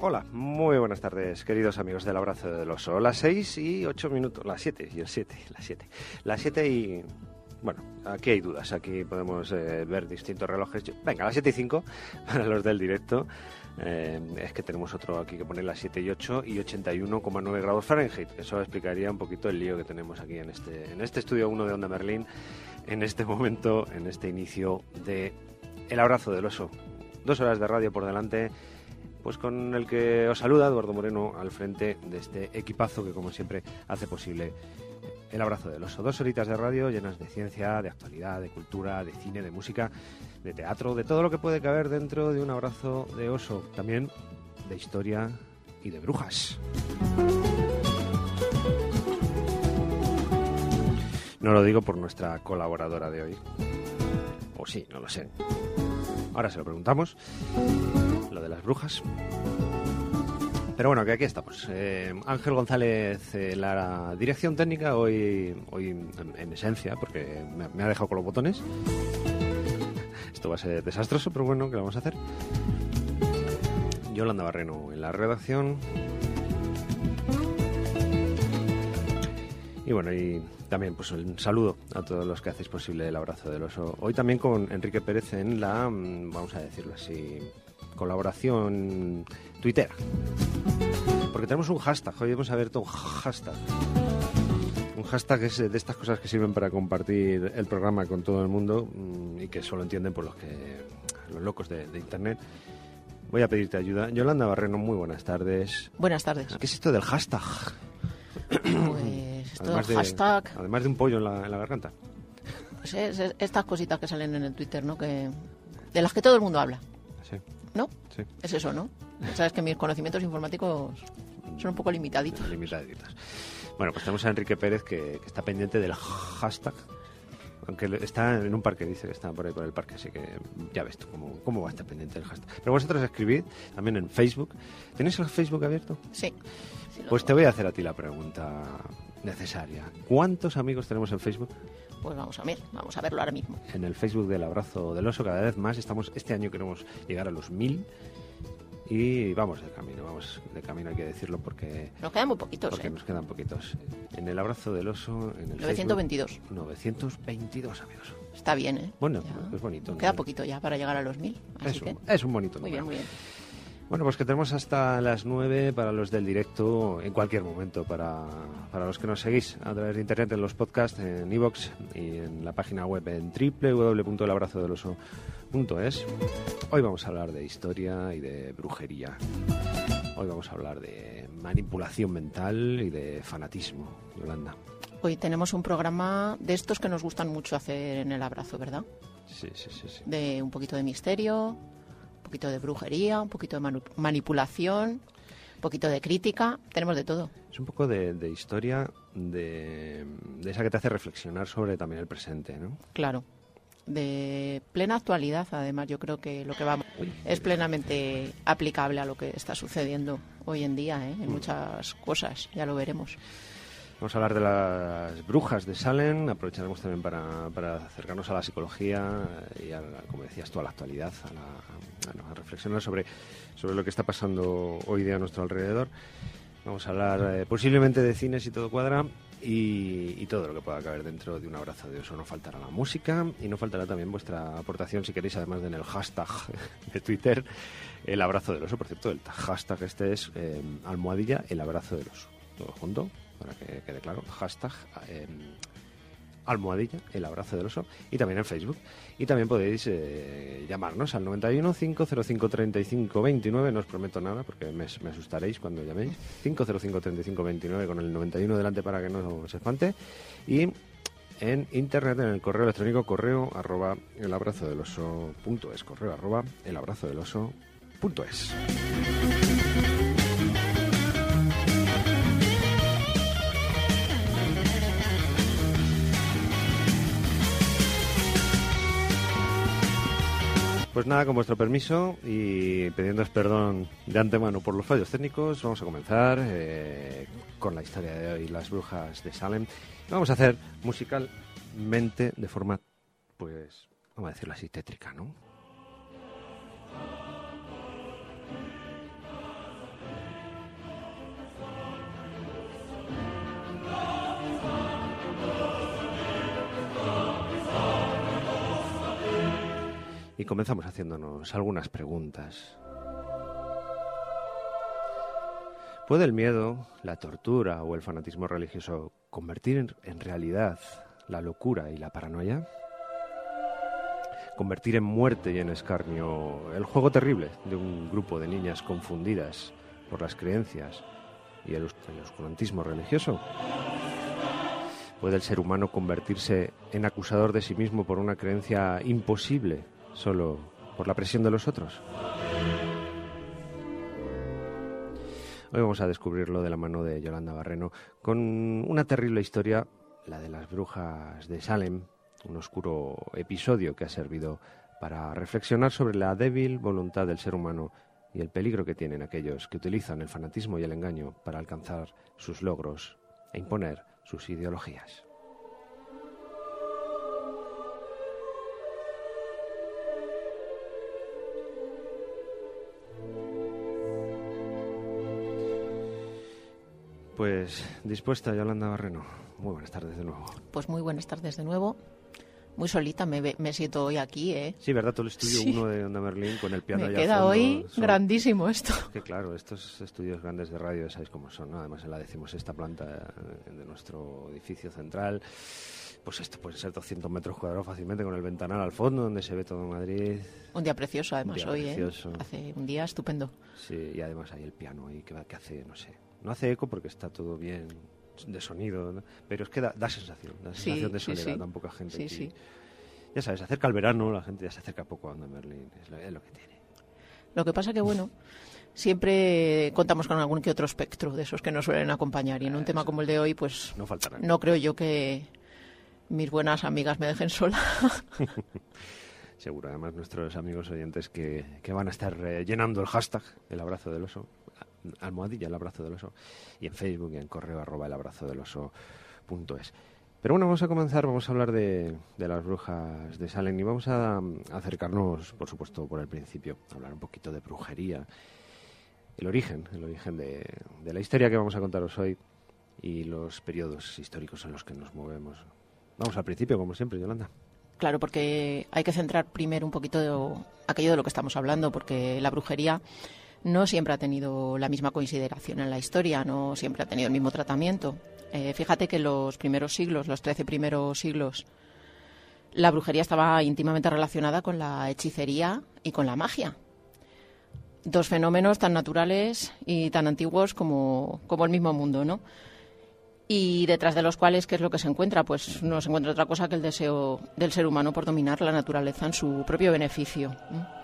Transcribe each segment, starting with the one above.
Hola, muy buenas tardes, queridos amigos del Abrazo del Oso. Las 6 y 8 minutos, las 7 y el 7, las 7 y... Bueno, aquí hay dudas, aquí podemos ver distintos relojes. Venga, las 7 y 5 para los del directo. Es que tenemos otro aquí que poner las 7 y 8 y 81,9 grados Fahrenheit. Eso explicaría un poquito el lío que tenemos aquí en este estudio 1 de Onda Merlín, en este momento, en este inicio de El Abrazo del Oso. 2 horas de radio por delante, pues con el que os saluda Eduardo Moreno al frente de este equipazo que, como siempre, hace posible El Abrazo del Oso. 2 horitas de radio llenas de ciencia, de actualidad, de cultura, de cine, de música, de teatro, de todo lo que puede caber dentro de un abrazo de oso. También de historia y de brujas. No lo digo por nuestra colaboradora de hoy. O sí, no lo sé. Ahora se lo preguntamos. Lo de las brujas. Pero bueno, que aquí estamos. Ángel González, la dirección técnica, hoy en esencia, porque me ha dejado con los botones. Esto va a ser desastroso, pero bueno, ¿qué vamos a hacer? Yolanda Barreno en la redacción. Y bueno, y también pues un saludo a todos los que hacéis posible El Abrazo del Oso. Hoy también con Enrique Pérez en la, vamos a decirlo así, colaboración tuitera. Porque tenemos un hashtag, hoy hemos abierto un hashtag. Un hashtag es de estas cosas que sirven para compartir el programa con todo el mundo y que solo entienden por los locos de Internet. Voy a pedirte ayuda. Yolanda Barreno, muy buenas tardes. Buenas tardes. ¿Qué es esto del hashtag? Pues esto del hashtag... Además de un pollo en la garganta. Pues estas cositas que salen en el Twitter, ¿no? De las que todo el mundo habla. Sí. ¿No? Sí. Es eso, ¿no? Sabes que mis conocimientos informáticos son un poco limitaditos. Bueno, pues tenemos a Enrique Pérez que está pendiente del hashtag. Aunque está en un parque, dice que está por ahí por el parque, así que ya ves tú cómo va a estar pendiente del hashtag. Pero vosotros escribid también en Facebook. ¿Tenéis el Facebook abierto? Sí. Pues te voy a hacer a ti la pregunta necesaria. ¿Cuántos amigos tenemos en Facebook? Pues vamos a verlo ahora mismo. En el Facebook del Abrazo del Oso cada vez más. Este año queremos llegar a los 1000 y vamos de camino hay que decirlo porque... Nos quedan muy poquitos, Porque nos quedan poquitos. En el Abrazo del Oso... En el 922. Facebook, 922 amigos. Está bien, ¿eh? Bueno, es bonito. Queda poquito ya para llegar a los 1000. Es un bonito número. Muy bien. Bueno, pues que tenemos hasta las 9 para los del directo, en cualquier momento, para los que nos seguís a través de internet, en los podcasts, en iVoox y en la página web en www.elabrazodeloso.es. Hoy vamos a hablar de historia y de brujería. Hoy vamos a hablar de manipulación mental y de fanatismo, Yolanda. Hoy tenemos un programa de estos que nos gustan mucho hacer en El Abrazo, ¿verdad? Sí. De un poquito de misterio, un poquito de brujería, un poquito de manipulación, un poquito de crítica, tenemos de todo. Es un poco de historia, de esa que te hace reflexionar sobre también el presente, ¿no? Claro, de plena actualidad, además yo creo que lo que vamos es plenamente aplicable a lo que está sucediendo hoy en día, en muchas cosas, ya lo veremos. Vamos a hablar de las brujas de Salem, aprovecharemos también para acercarnos a la psicología y, como decías tú, a la actualidad, a reflexionar sobre lo que está pasando hoy día a nuestro alrededor. Vamos a hablar posiblemente de cine si todo cuadra y todo lo que pueda caber dentro de un abrazo de oso. No faltará la música y no faltará también vuestra aportación, si queréis, además de en el hashtag de Twitter, el abrazo del oso. Por cierto, el hashtag este es almohadilla el abrazo del oso. Todo junto, para que quede claro, hashtag almohadilla el abrazo del oso, y también en Facebook. Y también podéis llamarnos al 91 505 35 29. No os prometo nada porque me asustaréis cuando llaméis. 505 35 29 con el 91 delante para que no os espante. Y en internet, en el correo electrónico, @elabrazodeloso.es, @elabrazodeloso.es. Pues nada, con vuestro permiso y pidiéndoos perdón de antemano por los fallos técnicos, vamos a comenzar con la historia de hoy, las brujas de Salem. Lo vamos a hacer musicalmente de forma, pues, vamos a decirlo así, tétrica, ¿no? y comenzamos haciéndonos algunas preguntas. ¿Puede el miedo, la tortura o el fanatismo religioso convertir en realidad la locura y la paranoia? ¿Convertir en muerte y en escarnio el juego terrible de un grupo de niñas confundidas por las creencias y el oscurantismo religioso? ¿Puede el ser humano convertirse en acusador de sí mismo por una creencia imposible solo por la presión de los otros? Hoy vamos a descubrirlo de la mano de Yolanda Barreno con una terrible historia, la de las brujas de Salem, un oscuro episodio que ha servido para reflexionar sobre la débil voluntad del ser humano y el peligro que tienen aquellos que utilizan el fanatismo y el engaño para alcanzar sus logros e imponer sus ideologías. Pues dispuesta, Yolanda Barreno. Muy buenas tardes de nuevo. Pues muy buenas tardes de nuevo. Muy solita me siento hoy aquí, ¿eh? Sí, ¿verdad? Todo el estudio 1 de Onda Merlín con el piano allá al fondo. Me queda hoy grandísimo esto. Que claro, estos estudios grandes de radio, sabéis cómo son, ¿no? Además en la 16ª planta de nuestro edificio central, pues esto puede ser 200 metros cuadrados fácilmente con el ventanal al fondo donde se ve todo Madrid. Un día precioso además día hoy, precioso. Hace un día estupendo. Sí, y además hay el piano ahí que hace, no sé, no hace eco porque está todo bien de sonido, ¿no? Pero es que da sensación de soledad, tan poca gente aquí. Sí. Ya sabes, se acerca el verano, la gente ya se acerca poco a Onda Merlín, es lo que tiene. Lo que pasa que, bueno, siempre contamos con algún que otro espectro de esos que nos suelen acompañar, y en un tema como el de hoy, pues no faltarán. No creo yo que mis buenas amigas me dejen sola. Seguro, además nuestros amigos oyentes que van a estar llenando el hashtag, el abrazo del oso, almohadilla el abrazo del oso, y en Facebook y en correo @elabrazodeloso.es. Pero bueno, vamos a comenzar, vamos a hablar de las brujas de Salem y vamos a acercarnos, por supuesto, por el principio, a hablar un poquito de brujería, el origen de la historia que vamos a contaros hoy y los periodos históricos en los que nos movemos. Vamos al principio, como siempre, Yolanda. Claro, porque hay que centrar primero un poquito aquello de lo que estamos hablando, porque la brujería no siempre ha tenido la misma consideración en la historia, no siempre ha tenido el mismo tratamiento. Fíjate que los primeros siglos, los 13 primeros siglos, la brujería estaba íntimamente relacionada con la hechicería y con la magia. Dos fenómenos tan naturales y tan antiguos como el mismo mundo, ¿no? Y detrás de los cuales, ¿qué es lo que se encuentra? Pues no se encuentra otra cosa que el deseo del ser humano por dominar la naturaleza en su propio beneficio.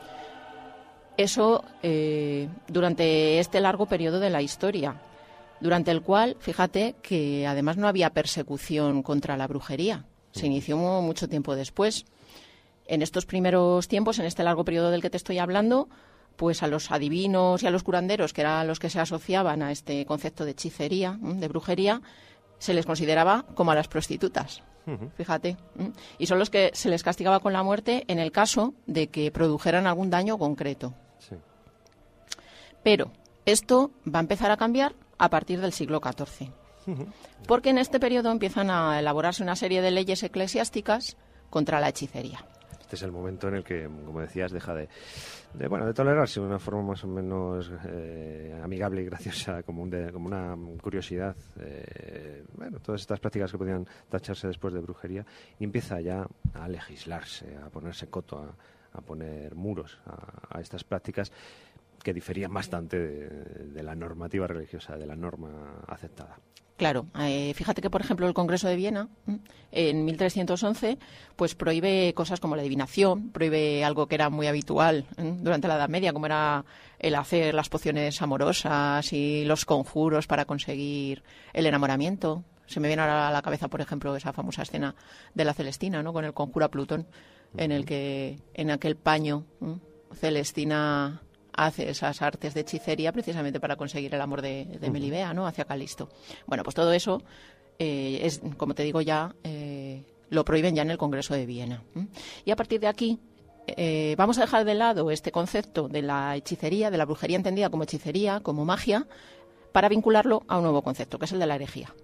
Eso durante este largo periodo de la historia, durante el cual, fíjate que además no había persecución contra la brujería. Se inició mucho tiempo después. En estos primeros tiempos, en este largo periodo del que te estoy hablando, pues a los adivinos y a los curanderos, que eran los que se asociaban a este concepto de hechicería, de brujería, se les consideraba como a las prostitutas. Fíjate. Y son los que se les castigaba con la muerte en el caso de que produjeran algún daño concreto. Sí. Pero esto va a empezar a cambiar a partir del siglo XIV. Porque en este periodo empiezan a elaborarse una serie de leyes eclesiásticas contra la hechicería. Este es el momento en el que, como decías, deja de tolerarse de una forma más o menos amigable y graciosa, como una curiosidad. Todas estas prácticas que podían tacharse después de brujería, y empieza ya a legislarse, a ponerse coto, a poner muros a estas prácticas que diferían bastante de la normativa religiosa, de la norma aceptada. Claro, fíjate que, por ejemplo, el Congreso de Viena, en 1311, pues prohíbe cosas como la adivinación, prohíbe algo que era muy habitual durante la Edad Media, como era el hacer las pociones amorosas y los conjuros para conseguir el enamoramiento. Se me viene ahora a la cabeza, por ejemplo, esa famosa escena de la Celestina, ¿no?, con el conjuro a Plutón, en el que en aquel paño Celestina hace esas artes de hechicería precisamente para conseguir el amor de Melibea, ¿no?, hacia Calisto. Bueno, pues todo eso es, como te digo, ya lo prohíben ya en el Congreso de Viena. Y a partir de aquí vamos a dejar de lado este concepto de la hechicería, de la brujería entendida como hechicería, como magia, para vincularlo a un nuevo concepto, que es el de la herejía.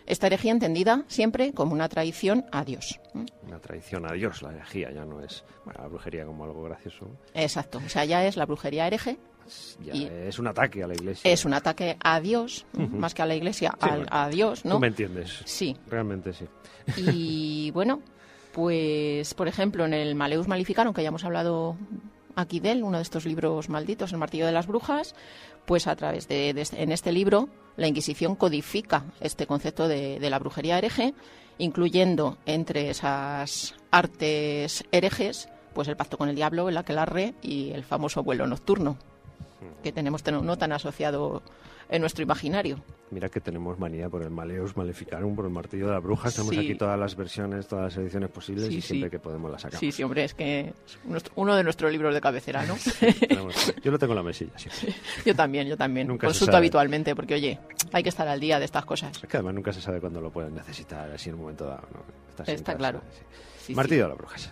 Esta herejía entendida siempre como una traición a Dios. Una traición a Dios, la herejía ya no es, bueno, la brujería como algo gracioso. Exacto, o sea, ya es la brujería hereje. Ya es un ataque a la Iglesia. Es un ataque a Dios, más que a la Iglesia, sí, a Dios, ¿no? Tú me entiendes. Sí. Realmente sí. Y bueno, pues por ejemplo en el Malleus Maleficarum, que ya hemos hablado aquí de él, uno de estos libros malditos, el martillo de las brujas, pues a través en este libro la Inquisición codifica este concepto de la brujería hereje, incluyendo entre esas artes herejes pues el pacto con el diablo, el aquelarre y el famoso vuelo nocturno, que tenemos no tan asociado en nuestro imaginario. Mira que tenemos manía por el Malleus Maleficarum, por el martillo de las brujas. Tenemos aquí todas las versiones, todas las ediciones posibles y siempre que podemos las sacamos. Sí, hombre, es que es uno de nuestros libros de cabecera, ¿no? Yo lo tengo en la mesilla siempre. Yo también. Consulto habitualmente porque, oye, hay que estar al día de estas cosas. Es que además nunca se sabe cuándo lo pueden necesitar, así en un momento dado, ¿no? Está claro. Sí. Martillo de las brujas.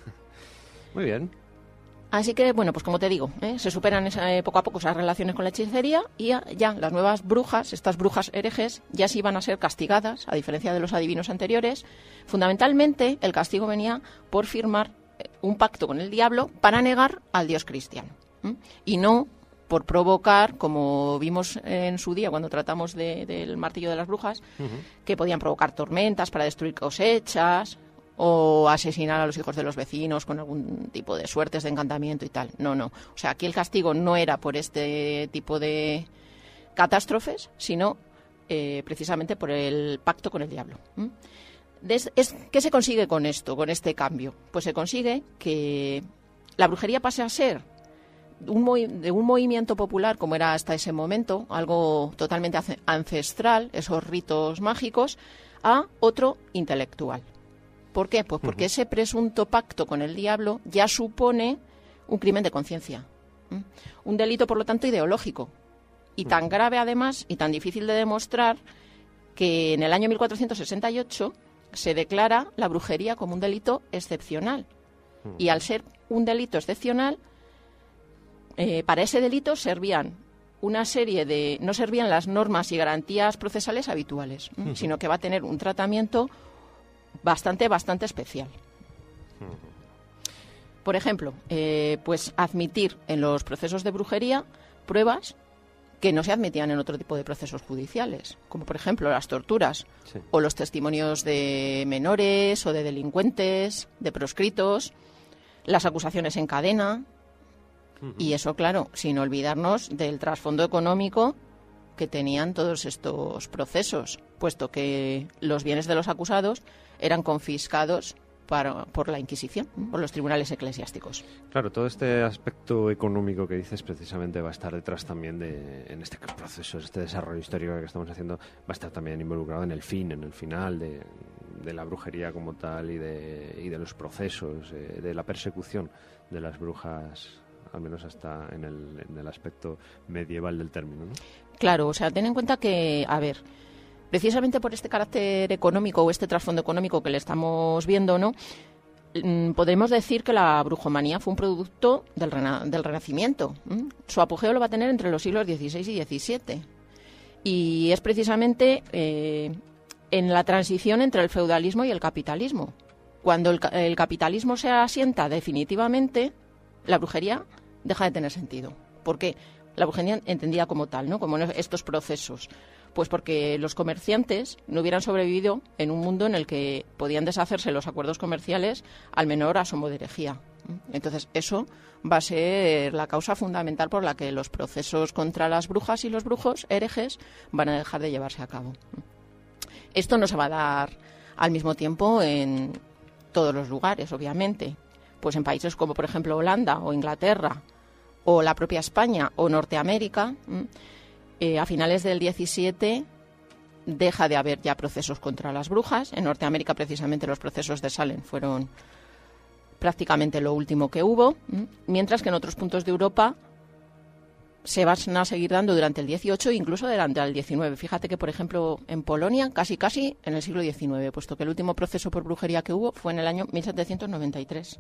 Muy bien. Así que, bueno, pues como te digo, se superan poco a poco esas relaciones con la hechicería y ya las nuevas brujas, estas brujas herejes, ya sí iban a ser castigadas, a diferencia de los adivinos anteriores. Fundamentalmente, el castigo venía por firmar un pacto con el diablo para negar al Dios cristiano. Y no por provocar, como vimos en su día cuando tratamos del martillo de las brujas, que podían provocar tormentas para destruir cosechas o asesinar a los hijos de los vecinos con algún tipo de suertes de encantamiento y tal. No. O sea, aquí el castigo no era por este tipo de catástrofes, sino precisamente por el pacto con el diablo. ¿Qué se consigue con esto, con este cambio? Pues se consigue que la brujería pase a ser de un movimiento popular, como era hasta ese momento, algo totalmente ancestral, esos ritos mágicos, a otro intelectual. ¿Por qué? Pues porque ese presunto pacto con el diablo ya supone un crimen de conciencia. Un delito, por lo tanto, ideológico. Y tan grave, además, y tan difícil de demostrar, que en el año 1468 se declara la brujería como un delito excepcional. Y al ser un delito excepcional, para ese delito servían una serie de... no servían las normas y garantías procesales habituales, sino que va a tener un tratamiento bastante especial. Por ejemplo, pues admitir en los procesos de brujería pruebas que no se admitían en otro tipo de procesos judiciales, como por ejemplo las torturas o los testimonios de menores o de delincuentes, de proscritos, las acusaciones en cadena. Y eso, claro, sin olvidarnos del trasfondo económico que tenían todos estos procesos, puesto que los bienes de los acusados eran confiscados por la Inquisición, por los tribunales eclesiásticos. Claro, todo este aspecto económico que dices precisamente va a estar detrás también en este proceso, este desarrollo histórico que estamos haciendo, va a estar también involucrado en el final de la brujería como tal y de los procesos, de la persecución de las brujas, al menos hasta en el aspecto medieval del término, ¿no? Claro, o sea, ten en cuenta que, precisamente por este carácter económico o este trasfondo económico que le estamos viendo, ¿no? Podemos decir que la brujomanía fue un producto del Renacimiento. Su apogeo lo va a tener entre los siglos XVI y XVII. Y es precisamente en la transición entre el feudalismo y el capitalismo. Cuando el capitalismo se asienta definitivamente, la brujería deja de tener sentido. ¿Por qué? La brujería entendida como tal, ¿no? Como estos procesos. Pues porque los comerciantes no hubieran sobrevivido en un mundo en el que podían deshacerse los acuerdos comerciales al menor asomo de herejía. Entonces, eso va a ser la causa fundamental por la que los procesos contra las brujas y los brujos herejes van a dejar de llevarse a cabo. Esto no se va a dar al mismo tiempo en todos los lugares, obviamente. Pues en países como, por ejemplo, Holanda o Inglaterra o la propia España o Norteamérica, a finales del 17 deja de haber ya procesos contra las brujas. En Norteamérica, precisamente, los procesos de Salem fueron prácticamente lo último que hubo, mientras que en otros puntos de Europa se van a seguir dando durante el 18 e incluso durante el 19. Fíjate que, por ejemplo, en Polonia, casi en el siglo XIX, puesto que el último proceso por brujería que hubo fue en el año 1793.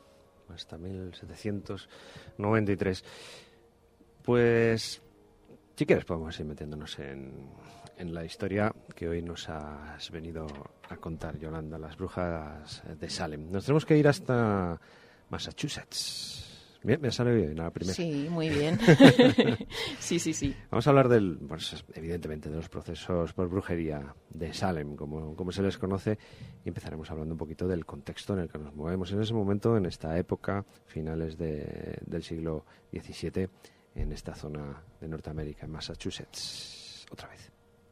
Hasta 1793. Pues Si quieres podemos ir metiéndonos en la historia que hoy nos has venido a contar, Yolanda, las brujas de Salem. Nos tenemos que ir hasta Massachusetts. Bien, me sale bien a la primera. Sí, muy bien. Sí. Vamos a hablar evidentemente, de los procesos por brujería de Salem, como se les conoce, y empezaremos hablando un poquito del contexto en el que nos movemos en ese momento, en esta época, finales del siglo XVII, en esta zona de Norteamérica, en Massachusetts. Otra vez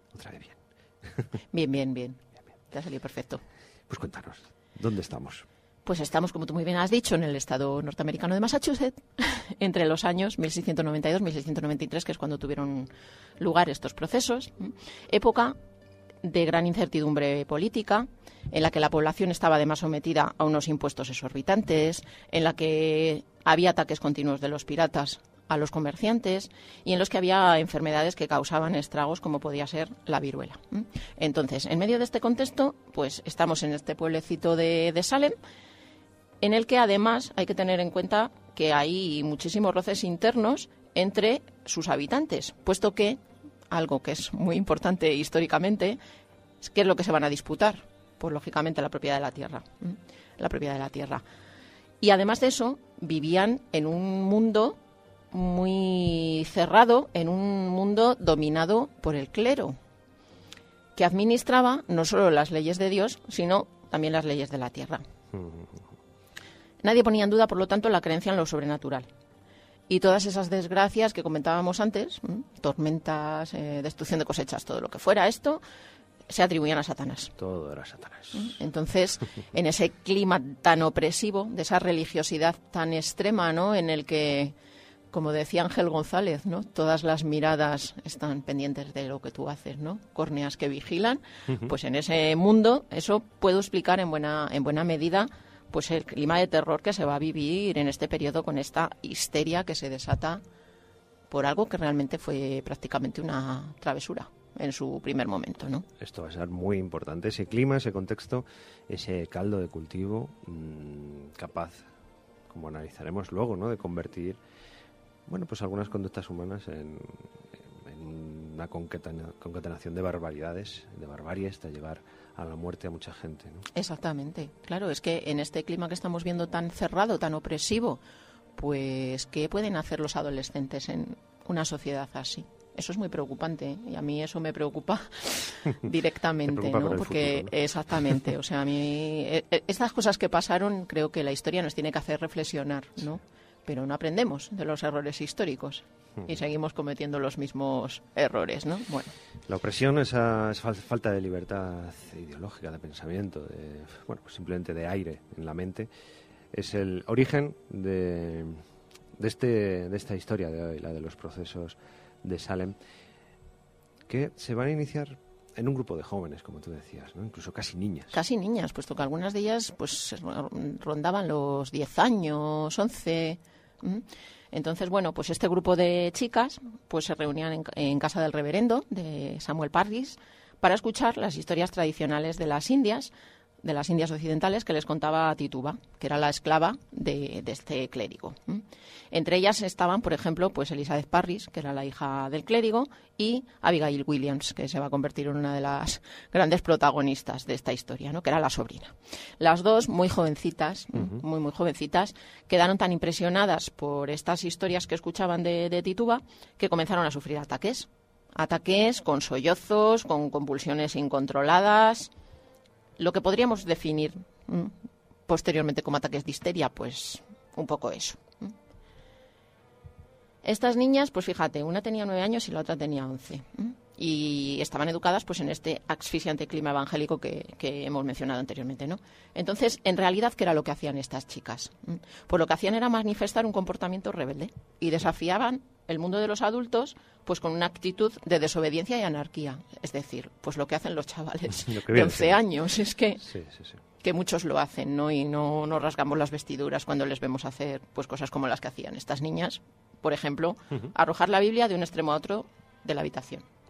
bien. Bien. Te ha salido perfecto. Pues cuéntanos, ¿dónde estamos? Pues estamos, como tú muy bien has dicho, en el estado norteamericano de Massachusetts, entre los años 1692-1693, que es cuando tuvieron lugar estos procesos. Época de gran incertidumbre política, en la que la población estaba además sometida a unos impuestos exorbitantes, en la que había ataques continuos de los piratas a los comerciantes y en los que había enfermedades que causaban estragos como podía ser la viruela. Entonces, en medio de este contexto, pues estamos en este pueblecito de Salem, en el que además hay que tener en cuenta que hay muchísimos roces internos entre sus habitantes, puesto que, algo que es muy importante históricamente, es qué es lo que se van a disputar. Pues lógicamente la propiedad de la tierra. La propiedad de la tierra. Y además de eso, vivían en un mundo muy cerrado, en un mundo dominado por el clero, que administraba no solo las leyes de Dios, sino también las leyes de la tierra. Nadie ponía en duda, por lo tanto, la creencia en lo sobrenatural. Y todas esas desgracias que comentábamos antes, tormentas, destrucción de cosechas, todo lo que fuera esto, se atribuían a Satanás. Todo era Satanás. Entonces, en ese clima tan opresivo, de esa religiosidad tan extrema, ¿no?, en el que, como decía Ángel González, ¿no?, todas las miradas están pendientes de lo que tú haces, ¿no?, córneas que vigilan, pues en ese mundo eso puedo explicar en buena medida pues el clima de terror que se va a vivir en este periodo, con esta histeria que se desata por algo que realmente fue prácticamente una travesura en su primer momento, ¿no? Esto va a ser muy importante, ese clima, ese contexto, ese caldo de cultivo capaz, como analizaremos luego, ¿no?, de convertir, bueno, pues algunas conductas humanas en una concatenación de barbaridades, de barbarie, hasta llevar a la muerte a mucha gente, ¿no? Exactamente. Claro, es que en este clima que estamos viendo tan cerrado, tan opresivo, pues ¿qué pueden hacer los adolescentes en una sociedad así? Eso es muy preocupante, ¿eh? Y a mí eso me preocupa directamente, preocupa ¿no? por el Porque futuro, ¿no? Exactamente, o sea, a mí estas cosas que pasaron, creo que la historia nos tiene que hacer reflexionar, ¿no? Pero no aprendemos de los errores históricos y seguimos cometiendo los mismos errores, ¿no? Bueno. La opresión, esa falta de libertad ideológica, de pensamiento, pues simplemente de aire en la mente, es el origen de esta historia de hoy, la de los procesos de Salem, que se van a iniciar en un grupo de jóvenes, como tú decías, ¿no? Incluso casi niñas. Casi niñas, puesto que algunas de ellas pues rondaban los 10 años, 11. Entonces, bueno, pues este grupo de chicas pues se reunían en casa del reverendo, de Samuel Parris, para escuchar las historias tradicionales de las Indias occidentales, que les contaba Tituba, que era la esclava de este clérigo. Entre ellas estaban, por ejemplo, pues Elizabeth Parris, que era la hija del clérigo, y Abigail Williams, que se va a convertir en una de las grandes protagonistas de esta historia, ¿no?, que era la sobrina. Las dos, muy jovencitas, muy jovencitas, quedaron tan impresionadas por estas historias que escuchaban de Tituba, que comenzaron a sufrir ataques con sollozos, con convulsiones incontroladas. Lo que podríamos definir posteriormente como ataques de histeria, pues un poco eso. Estas niñas, pues fíjate, una tenía 9 años y la otra tenía 11. Y estaban educadas pues en este asfixiante clima evangélico que hemos mencionado anteriormente, ¿no? Entonces, en realidad, ¿qué era lo que hacían estas chicas? Pues lo que hacían era manifestar un comportamiento rebelde y desafiaban el mundo de los adultos pues con una actitud de desobediencia y anarquía. Es decir, pues lo que hacen los chavales de 11 años. Es que, sí. que muchos lo hacen, ¿no? Y no nos rasgamos las vestiduras cuando les vemos hacer pues cosas como las que hacían estas niñas. Por ejemplo, arrojar la Biblia de un extremo a otro de la habitación.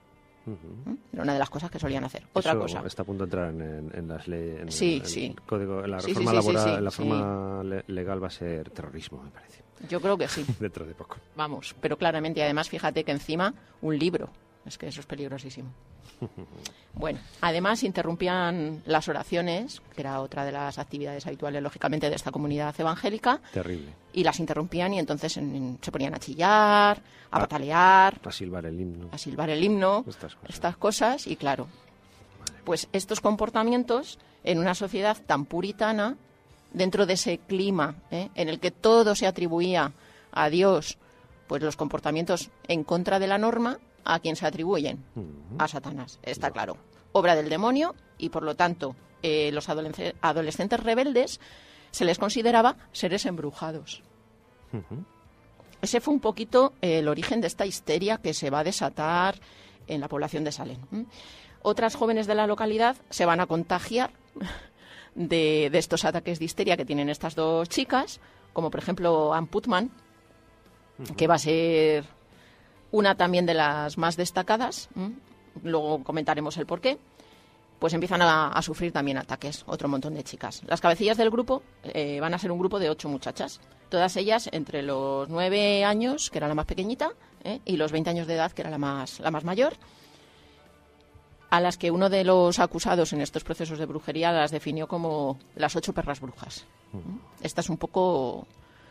Era una de las cosas que solían hacer. Otra Eso cosa. está a punto de entrar en las leyes, Sí, en sí. el código, en la Sí, reforma sí, sí, laboral, sí, en la sí. forma legal va a ser terrorismo, me parece, Yo creo que sí. dentro de poco. Vamos, pero claramente, y además, fíjate que encima un libro. Es que eso es peligrosísimo. Bueno, además interrumpían las oraciones, que era otra de las actividades habituales, lógicamente, de esta comunidad evangélica, Terrible. y las interrumpían y entonces se ponían a chillar, a patalear, A silbar el himno. a silbar el himno, Estas cosas. y claro, pues estos comportamientos en una sociedad tan puritana, dentro de ese clima en el que todo se atribuía a Dios, pues los comportamientos en contra de la norma, ¿a quién se atribuyen? A Satanás, está claro. Obra del demonio y, por lo tanto, los adolescentes rebeldes se les consideraba seres embrujados. Ese fue un poquito el origen de esta histeria que se va a desatar en la población de Salem. Otras jóvenes de la localidad se van a contagiar de estos ataques de histeria que tienen estas dos chicas, como por ejemplo Ann Putman, que va a ser una también de las más destacadas, luego comentaremos el porqué, pues empiezan a sufrir también ataques, otro montón de chicas. Las cabecillas del grupo van a ser un grupo de 8 muchachas, todas ellas entre los 9 años, que era la más pequeñita, y los 20 años de edad, que era la más mayor, a las que uno de los acusados en estos procesos de brujería las definió como las 8 perras brujas. Esta es un poco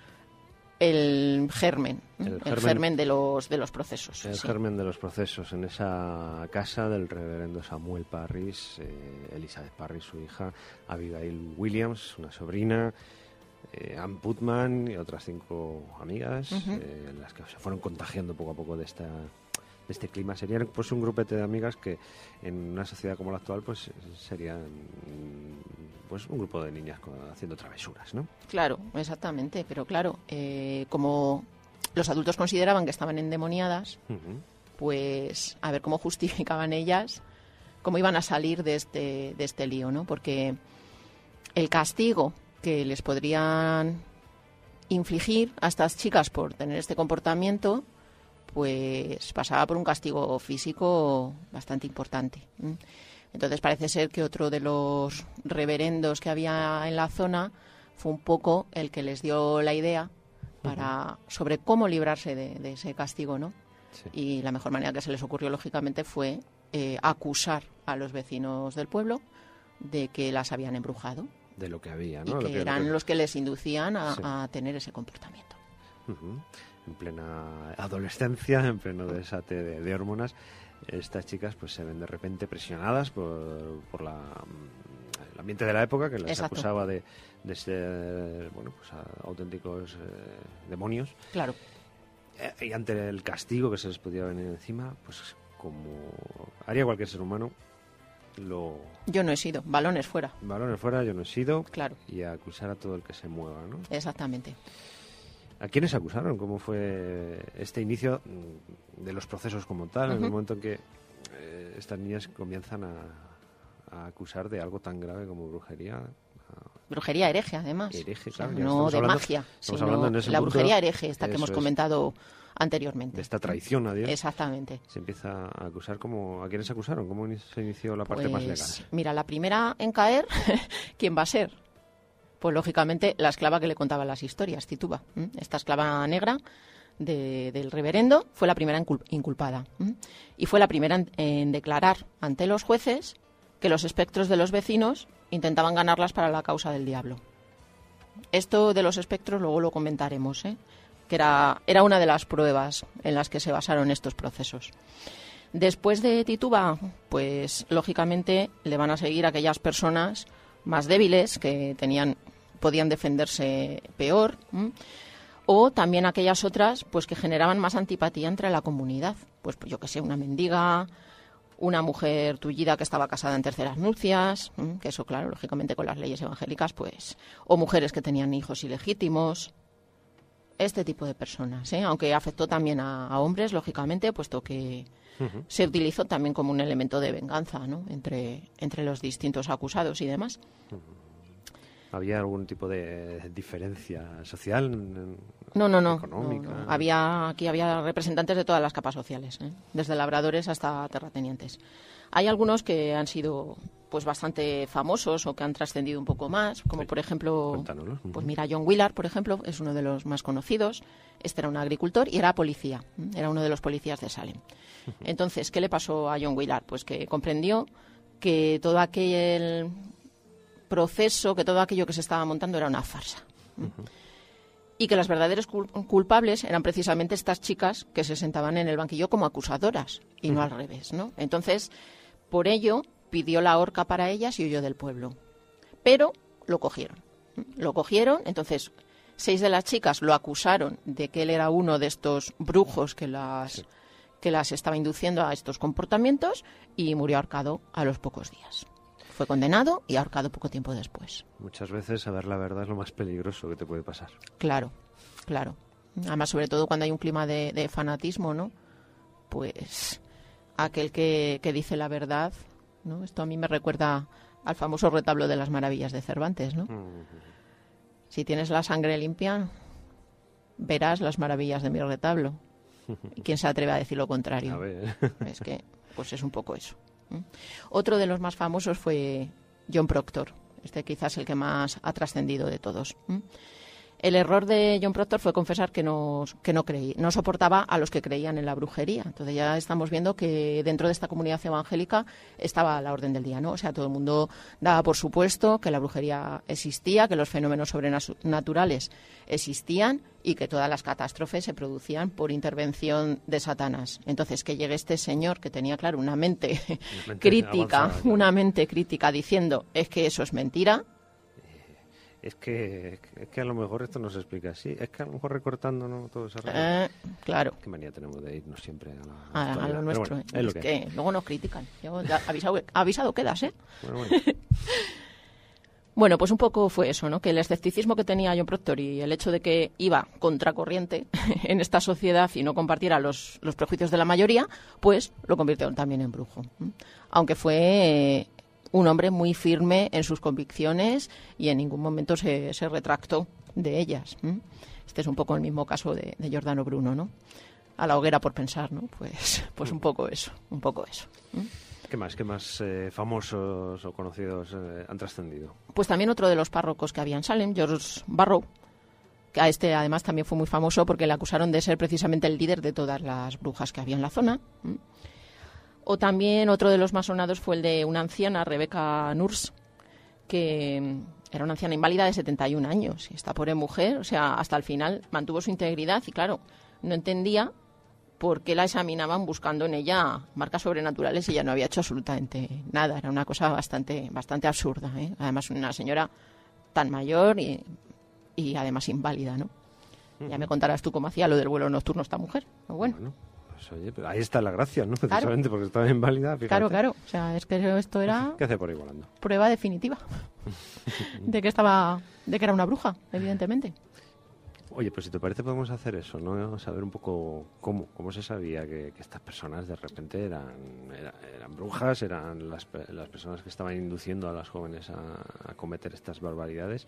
el germen, el germen de los procesos. El germen de los procesos en esa casa del reverendo Samuel Parris, Elizabeth Parris, su hija, Abigail Williams, una sobrina, Ann Putman y otras 5 amigas, las que se fueron contagiando poco a poco de este clima. Serían pues un grupete de amigas que en una sociedad como la actual pues serían pues un grupo de niñas haciendo travesuras, ¿no? Claro, exactamente, pero claro, como los adultos consideraban que estaban endemoniadas, pues a ver cómo justificaban ellas, cómo iban a salir de este lío, ¿no? Porque el castigo que les podrían infligir a estas chicas por tener este comportamiento, pues pasaba por un castigo físico bastante importante. Entonces parece ser que otro de los reverendos que había en la zona fue un poco el que les dio la idea sobre cómo librarse de ese castigo, ¿no? Sí. Y la mejor manera que se les ocurrió, lógicamente, fue acusar a los vecinos del pueblo de que las habían embrujado. De lo que había, ¿no? Y que eran los que les inducían a tener ese comportamiento. En plena adolescencia, en pleno desate de hormonas, estas chicas pues se ven de repente presionadas por el ambiente de la época, que les acusaba de ser auténticos demonios. Claro. Y ante el castigo que se les podía venir encima, pues como haría cualquier ser humano, yo no he sido, balones fuera. Balones fuera, yo no he sido. Claro. Y a acusar a todo el que se mueva, ¿no? Exactamente. ¿A quiénes acusaron? ¿Cómo fue este inicio de los procesos como tal, en el momento en que estas niñas comienzan a acusar de algo tan grave como brujería? Brujería hereje, además. Hereje, claro. No de magia, sino la brujería hereje, esta que hemos comentado anteriormente. De esta traición a Dios. Exactamente. Se empieza a acusar ¿a quiénes acusaron? ¿Cómo se inició la parte más legal? Mira, la primera en caer, ¿quién va a ser? Pues lógicamente la esclava que le contaba las historias, Tituba. Esta esclava negra del reverendo fue la primera inculpada. Y fue la primera en declarar ante los jueces que los espectros de los vecinos intentaban ganarlas para la causa del diablo. Esto de los espectros luego lo comentaremos, que era una de las pruebas en las que se basaron estos procesos. Después de Tituba, pues lógicamente le van a seguir aquellas personas más débiles que podían defenderse peor, o también aquellas otras pues que generaban más antipatía entre la comunidad, pues yo que sé, una mendiga, una mujer tullida que estaba casada en terceras nupcias, que eso claro, lógicamente con las leyes evangélicas, pues, o mujeres que tenían hijos ilegítimos, este tipo de personas, aunque afectó también a hombres, lógicamente, puesto que se utilizó también como un elemento de venganza, ¿no? entre los distintos acusados y demás. ¿Había algún tipo de diferencia social? No. Económica. No. Aquí había representantes de todas las capas sociales, desde labradores hasta terratenientes. Hay algunos que han sido pues bastante famosos o que han trascendido un poco más, como por ejemplo, pues mira, John Willard, por ejemplo, es uno de los más conocidos. Este era un agricultor y era policía, era uno de los policías de Salem. Entonces, ¿qué le pasó a John Willard? Pues que comprendió que todo aquel proceso, que todo aquello que se estaba montando era una farsa. Y que las verdaderas culpables eran precisamente estas chicas que se sentaban en el banquillo como acusadoras y no al revés, ¿no? Entonces, por ello, pidió la horca para ellas y huyó del pueblo. Pero lo cogieron. Entonces 6 de las chicas lo acusaron de que él era uno de estos brujos que las estaba induciendo a estos comportamientos y murió ahorcado a los pocos días. Fue condenado y ahorcado poco tiempo después. Muchas veces saber la verdad es lo más peligroso que te puede pasar. Claro. Además, sobre todo cuando hay un clima de fanatismo, ¿no? Pues aquel que dice la verdad, ¿no? Esto a mí me recuerda al famoso retablo de las maravillas de Cervantes, ¿no? Si tienes la sangre limpia, verás las maravillas de mi retablo. ¿Y quién se atreve a decir lo contrario? A ver. Es que, pues es un poco eso. Otro de los más famosos fue John Proctor. Este quizás el que más ha trascendido de todos. El error de John Proctor fue confesar que no soportaba a los que creían en la brujería. Entonces ya estamos viendo que dentro de esta comunidad evangélica estaba a la orden del día, ¿no? O sea, todo el mundo daba por supuesto que la brujería existía, que los fenómenos sobrenaturales existían y que todas las catástrofes se producían por intervención de Satanás. Entonces, que llegue este señor que tenía, claro, una mente crítica, avanzada, claro. una mente crítica diciendo es que eso es mentira. Es que a lo mejor esto no se explica así. Es que a lo mejor recortando, ¿no? Todo ese rato. Claro. Qué manía tenemos de irnos siempre a lo nuestro. Bueno, es lo que luego nos critican. Avisado quedas, ¿eh? Bueno. Bueno, pues un poco fue eso, ¿no? Que el escepticismo que tenía John Proctor y el hecho de que iba contracorriente en esta sociedad y no compartiera los prejuicios de la mayoría, pues lo convirtieron también en brujo. Aunque fue un hombre muy firme en sus convicciones y en ningún momento se retractó de ellas. Este es un poco el mismo caso de Giordano Bruno, ¿no? A la hoguera por pensar, ¿no? Pues un poco eso. ¿Qué más famosos o conocidos han trascendido? Pues también otro de los párrocos que había en Salem, George Barrow, que a este además también fue muy famoso porque le acusaron de ser precisamente el líder de todas las brujas que había en la zona. O también otro de los más sonados fue el de una anciana, Rebecca Nurse, que era una anciana inválida de 71 años. Y esta pobre mujer, o sea, hasta el final mantuvo su integridad y, claro, no entendía por qué la examinaban buscando en ella marcas sobrenaturales y ella no había hecho absolutamente nada. Era una cosa bastante absurda, ¿eh? Además, una señora tan mayor y además inválida, ¿no? Ya me contarás tú cómo hacía lo del vuelo nocturno esta mujer. Bueno. Pues oye, pero ahí está la gracia, ¿no? Precisamente porque estaba inválida, fíjate. Claro. O sea, es que esto era... ¿Qué hace por ahí volando? Prueba definitiva de que era una bruja, evidentemente. Oye, pues si te parece podemos hacer eso, ¿no? Saber un poco cómo se sabía que estas personas de repente eran brujas, eran las personas que estaban induciendo a las jóvenes a cometer estas barbaridades.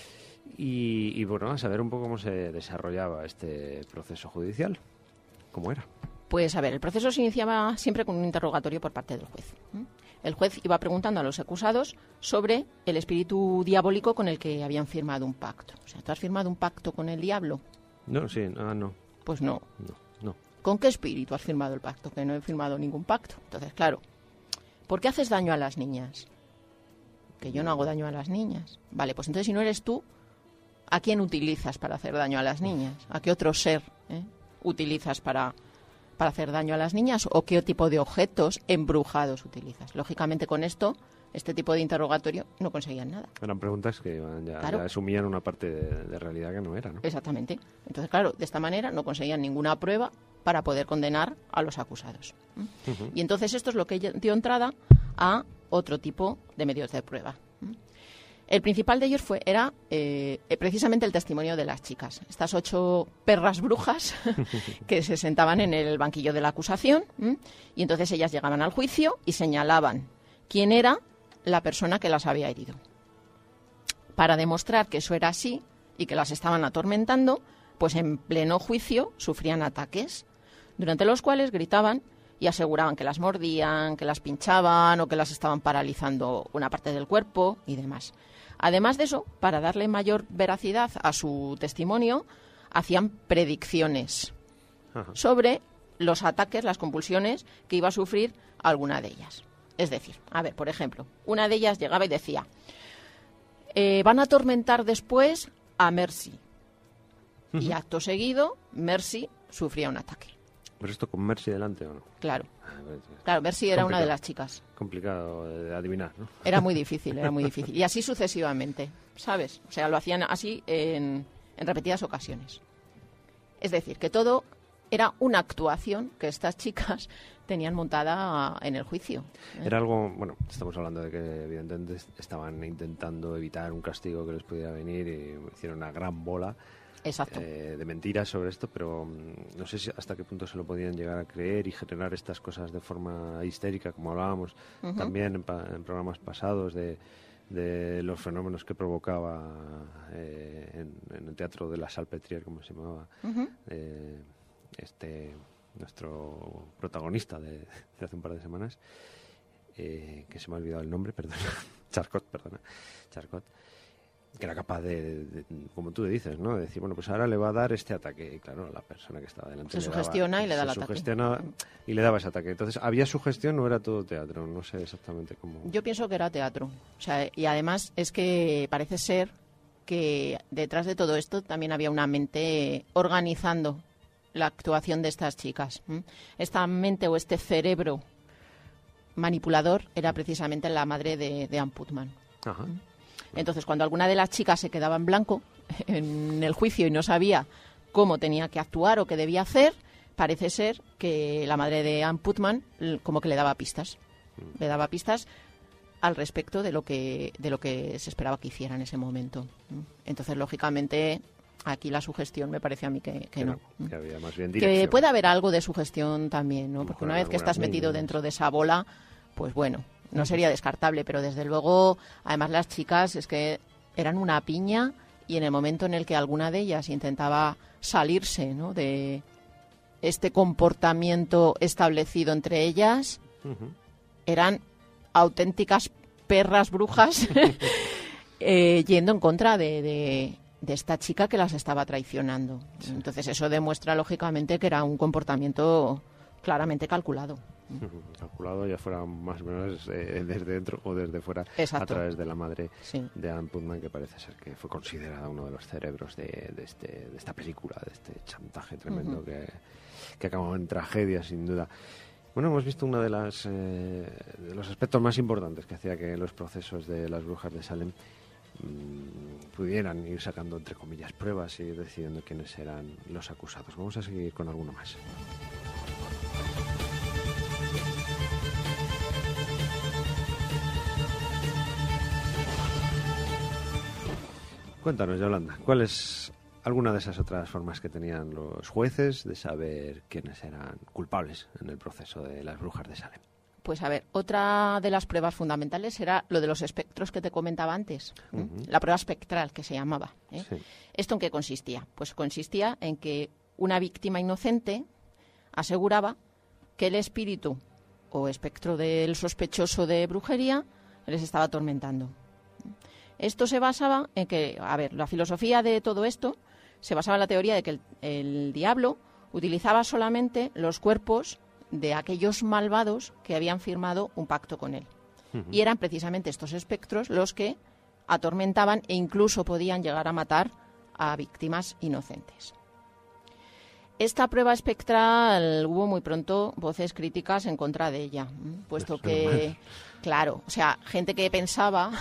Y bueno, a saber un poco cómo se desarrollaba este proceso judicial. ¿Cómo era? Pues a ver, el proceso se iniciaba siempre con un interrogatorio por parte del juez. El juez iba preguntando a los acusados sobre el espíritu diabólico con el que habían firmado un pacto. O sea, ¿tú has firmado un pacto con el diablo? No, sí, no. Pues no. No. ¿Con qué espíritu has firmado el pacto? Que no he firmado ningún pacto. Entonces, claro, ¿por qué haces daño a las niñas? Que yo no hago daño a las niñas. Vale, pues entonces si no eres tú, ¿a quién utilizas para hacer daño a las niñas? ¿A qué otro ser utilizas para hacer daño a las niñas o qué tipo de objetos embrujados utilizas? Lógicamente con este tipo de interrogatorio no conseguían nada. Eran preguntas que ya asumían una parte de realidad que no era, ¿no? Exactamente. Entonces, claro, de esta manera no conseguían ninguna prueba para poder condenar a los acusados. Y entonces esto es lo que dio entrada a otro tipo de medios de prueba. El principal de ellos era precisamente el testimonio de las chicas, estas 8 perras brujas que se sentaban en el banquillo de la acusación, y entonces ellas llegaban al juicio y señalaban quién era la persona que las había herido. Para demostrar que eso era así y que las estaban atormentando, pues en pleno juicio sufrían ataques, durante los cuales gritaban y aseguraban que las mordían, que las pinchaban o que las estaban paralizando una parte del cuerpo y demás. Además de eso, para darle mayor veracidad a su testimonio, hacían predicciones sobre los ataques, las convulsiones que iba a sufrir alguna de ellas. Es decir, a ver, por ejemplo, una de ellas llegaba y decía: van a atormentar después a Mercy. Y acto seguido, Mercy sufría un ataque. ¿Pero esto con Mercy delante o no? Claro. Claro, Mercy era una de las chicas. Complicado de adivinar, ¿no? Era muy difícil, era muy difícil. Y así sucesivamente, ¿sabes? O sea, lo hacían así en repetidas ocasiones. Es decir, que todo era una actuación que estas chicas tenían montada en el juicio. Era algo, bueno, estamos hablando de que evidentemente estaban intentando evitar un castigo que les pudiera venir y hicieron una gran bola. Exacto. De mentiras sobre esto, pero no sé hasta qué punto se lo podían llegar a creer y generar estas cosas de forma histérica, como hablábamos también en programas pasados de los fenómenos que provocaba en el teatro de la Salpêtrière, como se llamaba, nuestro protagonista de hace un par de semanas, que se me ha olvidado el nombre, perdona, Charcot, que era capaz de, como tú dices, ¿no? De decir, bueno, pues ahora le va a dar este ataque. Y claro, la persona que estaba delante se sugestiona y le da el ataque. Se sugestiona y le daba ese ataque. Entonces, ¿había sugestión o era todo teatro? No sé exactamente cómo. Yo pienso que era teatro. O sea, y además es que parece ser que detrás de todo esto también había una mente organizando la actuación de estas chicas. Esta mente o este cerebro manipulador era precisamente la madre de Ann Putman. Ajá. Entonces, cuando alguna de las chicas se quedaba en blanco en el juicio y no sabía cómo tenía que actuar o qué debía hacer, parece ser que la madre de Ann Putman como que le daba pistas. Le daba pistas al respecto de lo que se esperaba que hiciera en ese momento. Entonces, lógicamente, aquí la sugestión me parece a mí que no. Que había más bien dirección. Que puede haber algo de sugestión también, ¿no? Porque una vez que estás metido dentro de esa bola, pues bueno, no sería descartable, pero desde luego, además las chicas es que eran una piña y en el momento en el que alguna de ellas intentaba salirse, ¿no?, de este comportamiento establecido entre ellas, eran auténticas perras brujas yendo en contra de esta chica que las estaba traicionando. Sí. Entonces eso demuestra lógicamente que era un comportamiento claramente calculado. Calculado, ya fuera más o menos desde dentro o desde fuera. Exacto. A través de la madre sí. de Ann Putman, que parece ser que fue considerada uno de los cerebros de esta película, de este chantaje tremendo que acabó en tragedia, sin duda. Bueno, hemos visto uno de los aspectos más importantes que hacía que los procesos de las brujas de Salem pudieran ir sacando, entre comillas, pruebas y ir decidiendo quiénes eran los acusados. Vamos a seguir con alguno más. Cuéntanos, Yolanda, ¿cuál es alguna de esas otras formas que tenían los jueces de saber quiénes eran culpables en el proceso de las brujas de Salem? Pues a ver, otra de las pruebas fundamentales era lo de los espectros que te comentaba antes, la prueba espectral que se llamaba. Sí. ¿Esto en qué consistía? Pues consistía en que una víctima inocente aseguraba que el espíritu o espectro del sospechoso de brujería les estaba atormentando. Esto se basaba en que, a ver, la filosofía de todo esto se basaba en la teoría de que el diablo utilizaba solamente los cuerpos de aquellos malvados que habían firmado un pacto con él. Y eran precisamente estos espectros los que atormentaban e incluso podían llegar a matar a víctimas inocentes. Esta prueba espectral hubo muy pronto voces críticas en contra de ella, puesto que, claro, o sea, gente que pensaba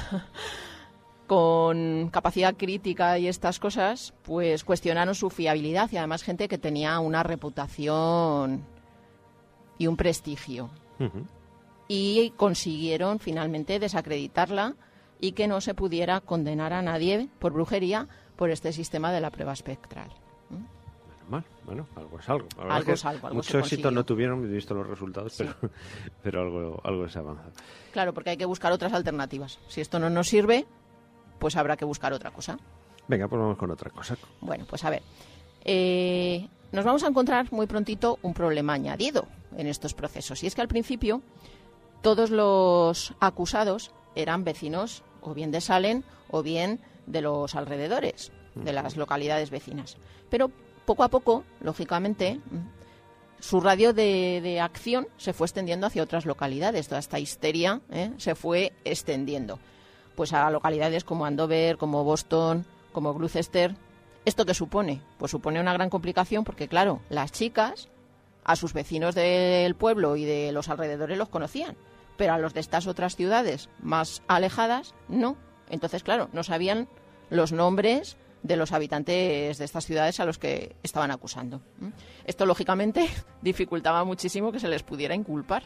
con capacidad crítica y estas cosas, pues cuestionaron su fiabilidad y además gente que tenía una reputación y un prestigio. Y consiguieron finalmente desacreditarla y que no se pudiera condenar a nadie por brujería por este sistema de la prueba espectral. Bueno, algo es algo. Algo es algo. Mucho éxito no tuvieron, visto los resultados, sí. pero algo se avanza. Claro, porque hay que buscar otras alternativas. Si esto no nos sirve, pues habrá que buscar otra cosa. Venga, pues vamos con otra cosa. Bueno, pues a ver, nos vamos a encontrar muy prontito un problema añadido en estos procesos. Y es que al principio todos los acusados eran vecinos o bien de Salem o bien de los alrededores, de las localidades vecinas. Pero poco a poco, lógicamente, su radio de acción se fue extendiendo hacia otras localidades. Toda esta histeria se fue extendiendo pues a localidades como Andover, como Boston, como Gloucester. ¿Esto qué supone? Pues supone una gran complicación porque, claro, las chicas a sus vecinos del pueblo y de los alrededores los conocían, pero a los de estas otras ciudades más alejadas, no. Entonces, claro, no sabían los nombres de los habitantes de estas ciudades a los que estaban acusando. Esto, lógicamente, dificultaba muchísimo que se les pudiera inculpar.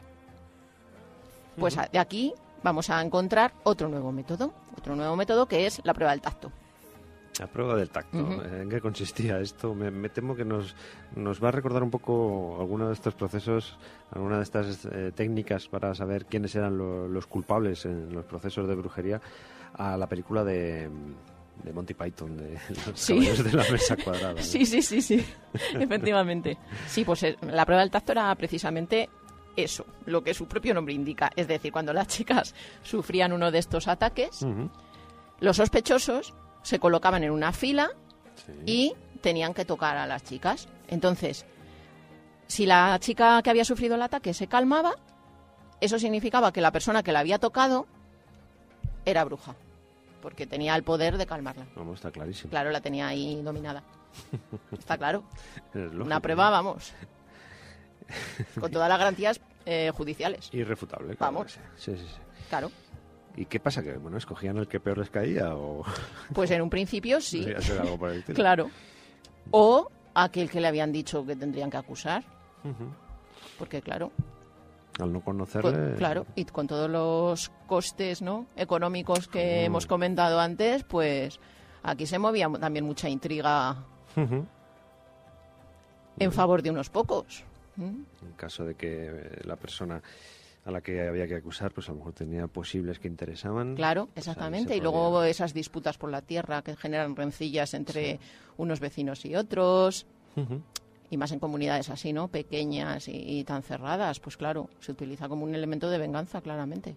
Pues de aquí vamos a encontrar otro nuevo método que es la prueba del tacto. La prueba del tacto. ¿En qué consistía esto? Me temo que nos va a recordar un poco alguno de estos procesos, alguna de estas técnicas para saber quiénes eran los culpables en los procesos de brujería a la película de Monty Python, de los caballeros de la mesa cuadrada, ¿no? Sí, efectivamente. Sí, pues la prueba del tacto era precisamente eso, lo que su propio nombre indica. Es decir, cuando las chicas sufrían uno de estos ataques, los sospechosos se colocaban en una fila y tenían que tocar a las chicas. Entonces, si la chica que había sufrido el ataque se calmaba, eso significaba que la persona que la había tocado era bruja, porque tenía el poder de calmarla. Vamos, está clarísimo. Claro, la tenía ahí dominada. Está claro. Es lógico, una prueba, vamos, con todas las garantías judiciales. Irrefutable. Claro. Vamos. Sí. Claro. ¿Y qué pasa? ¿Que escogían el que peor les caía? O... Pues en un principio sí. Debería ser algo por el estilo. Claro. O aquel que le habían dicho que tendrían que acusar. Porque, claro, al no conocerle... Pues, claro, y con todos los costes, ¿no?, económicos que hemos comentado antes, pues aquí se movía también mucha intriga en favor de unos pocos. En caso de que la persona a la que había que acusar, pues a lo mejor tenía posibles que interesaban. Claro, exactamente. Y luego esas disputas por la tierra que generan rencillas entre unos vecinos y otros. Y más en comunidades así, ¿no?, pequeñas y tan cerradas, pues claro, se utiliza como un elemento de venganza, claramente.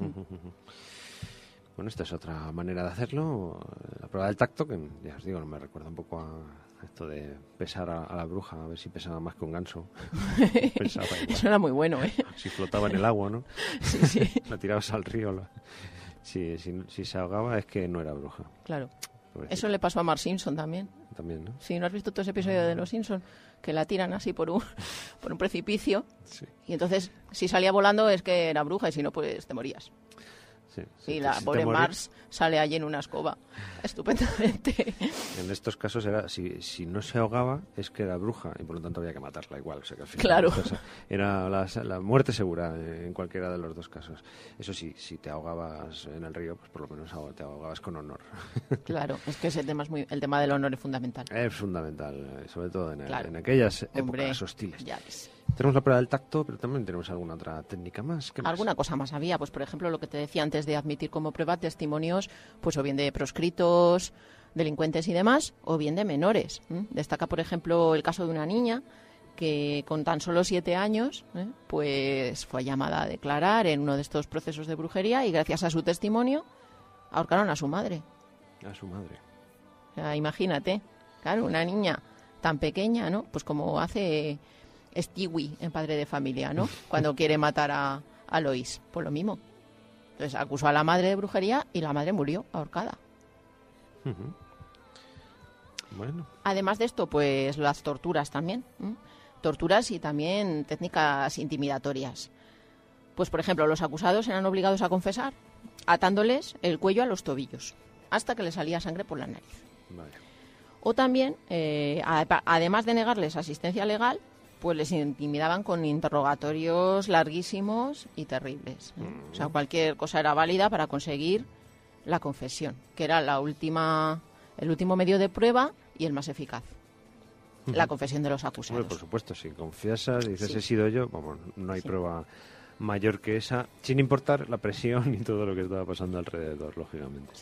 Bueno, esta es otra manera de hacerlo. La prueba del tacto, que ya os digo, me recuerda un poco a esto de pesar a la bruja, a ver si pesaba más que un ganso. Eso era muy bueno, ¿eh? Si flotaba en el agua, ¿no? Sí. La tirabas al río. Si se ahogaba es que no era bruja. Claro. Eso le pasó a Marge Simpson también. También, ¿no? Sí, ¿no has visto todo ese episodio de Los Simpson? Que la tiran así por un precipicio. Sí. Y entonces, si salía volando es que era bruja y si no, pues te morías. Sí, y la pobre Marge sale allí en una escoba, estupendamente. En estos casos era si no se ahogaba es que era bruja y por lo tanto había que matarla igual. O sea que al final, claro. Era la muerte segura en cualquiera de los dos casos. Eso sí, si te ahogabas en el río, pues por lo menos te ahogabas con honor. Claro, es que el tema del honor es fundamental. Es fundamental, sobre todo en aquellas épocas hostiles. Ya ves. Tenemos la prueba del tacto, pero también tenemos alguna otra técnica más. ¿Qué más? Alguna cosa más había, pues por ejemplo lo que te decía antes de admitir como prueba testimonios, pues o bien de proscritos, delincuentes y demás, o bien de menores. Destaca, por ejemplo, el caso de una niña que con tan solo 7 años pues fue llamada a declarar en uno de estos procesos de brujería y gracias a su testimonio ahorcaron a su madre. A su madre. O sea, imagínate, claro, una niña tan pequeña, ¿no? Pues como hace Stewie en Padre de Familia, ¿no? Cuando quiere matar a Lois, pues lo mismo. Entonces acusó a la madre de brujería y la madre murió ahorcada. Bueno. Además de esto, pues las torturas también. Torturas y también técnicas intimidatorias. Pues, por ejemplo, los acusados eran obligados a confesar atándoles el cuello a los tobillos hasta que les salía sangre por la nariz. Vaya. O también, además de negarles asistencia legal, pues les intimidaban con interrogatorios larguísimos y terribles. O sea, cualquier cosa era válida para conseguir la confesión, que era el último medio de prueba y el más eficaz. La confesión de los acusados. Bueno, por supuesto, si confiesas, dices he sido yo, vamos, no hay prueba mayor que esa, sin importar la presión y todo lo que estaba pasando alrededor, lógicamente. Sí.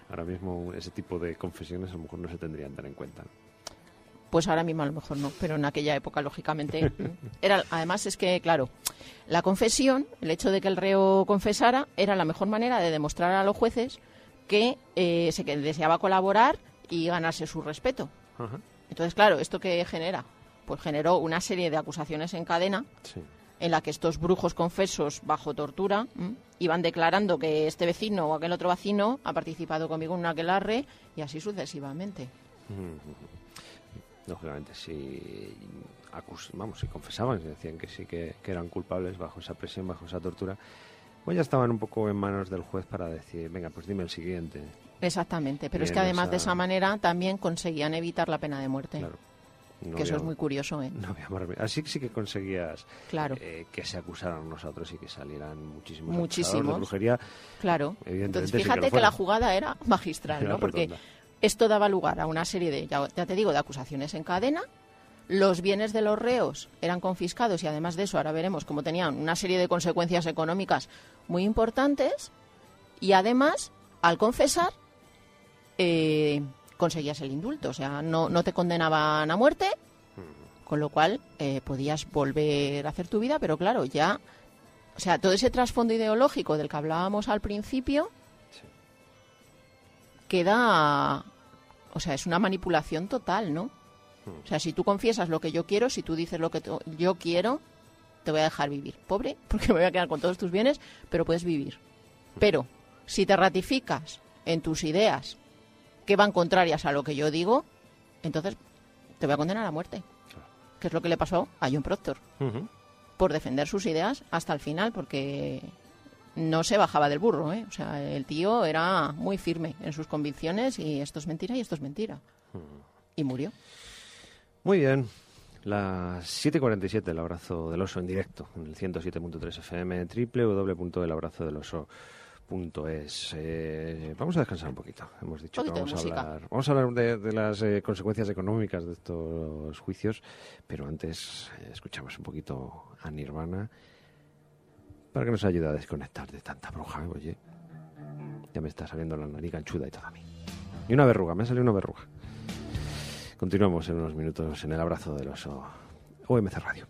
Ahora mismo ese tipo de confesiones a lo mejor no se tendrían tan en cuenta, ¿no? Pues ahora mismo a lo mejor no, pero en aquella época, lógicamente, además es que, claro, la confesión, el hecho de que el reo confesara, era la mejor manera de demostrar a los jueces que que deseaba colaborar y ganarse su respeto. Ajá. Entonces, claro, ¿esto qué genera? Pues generó una serie de acusaciones en cadena, Sí. en la que estos brujos confesos, bajo tortura, iban declarando que este vecino o aquel otro vecino ha participado conmigo en un aquelarre, y así sucesivamente. Lógicamente, si confesaban, si decían que sí que eran culpables bajo esa presión, bajo esa tortura, pues ya estaban un poco en manos del juez para decir, venga, pues dime el siguiente. Exactamente, pero es Bien, que además de esa manera también conseguían evitar la pena de muerte. Claro. No que eso había- es muy curioso, ¿eh? No había más remedio. Así sí que conseguías Claro. que se acusaran nosotros y que salieran muchísimos Muchísimos. acusados de brujería. Claro. Evidentemente Entonces, sí que fíjate lo que fueron. la jugada era magistral, Era ¿no? Porque redonda. esto daba lugar a una serie de, ya te digo, de acusaciones en cadena. Los bienes de los reos eran confiscados y además de eso, ahora veremos cómo tenían una serie de consecuencias económicas muy importantes. Y además, al confesar, conseguías el indulto. O sea, no te condenaban a muerte, con lo cual podías volver a hacer tu vida, pero claro, ya... O sea, todo ese trasfondo ideológico del que hablábamos al principio Sí. queda... O sea, es una manipulación total, ¿no? O sea, si tú confiesas lo que yo quiero, si tú dices lo que yo quiero, te voy a dejar vivir. Pobre, porque me voy a quedar con todos tus bienes, pero puedes vivir. Pero si te ratificas en tus ideas que van contrarias a lo que yo digo, entonces te voy a condenar a muerte. Claro. Que es lo que le pasó a John Proctor, Ujú. por defender sus ideas hasta el final, porque no se bajaba del burro, ¿eh? O sea, el tío era muy firme en sus convicciones y esto es mentira y esto es mentira. Y murió. Muy bien. Las 7:47, el abrazo del oso en directo, en el 107.3 FM, www.elabrazodeloso.es. Vamos a descansar un poquito. Hemos dicho que Poquito de música. vamos a hablar de las consecuencias económicas de estos juicios, pero antes escuchamos un poquito a Nirvana para que nos ayude a desconectar de tanta bruja. Oye, ya me está saliendo la nariz ganchuda y todo a mí. Y una verruga, me ha salido una verruga. Continuamos en unos minutos en el abrazo del oso. OMC Radio.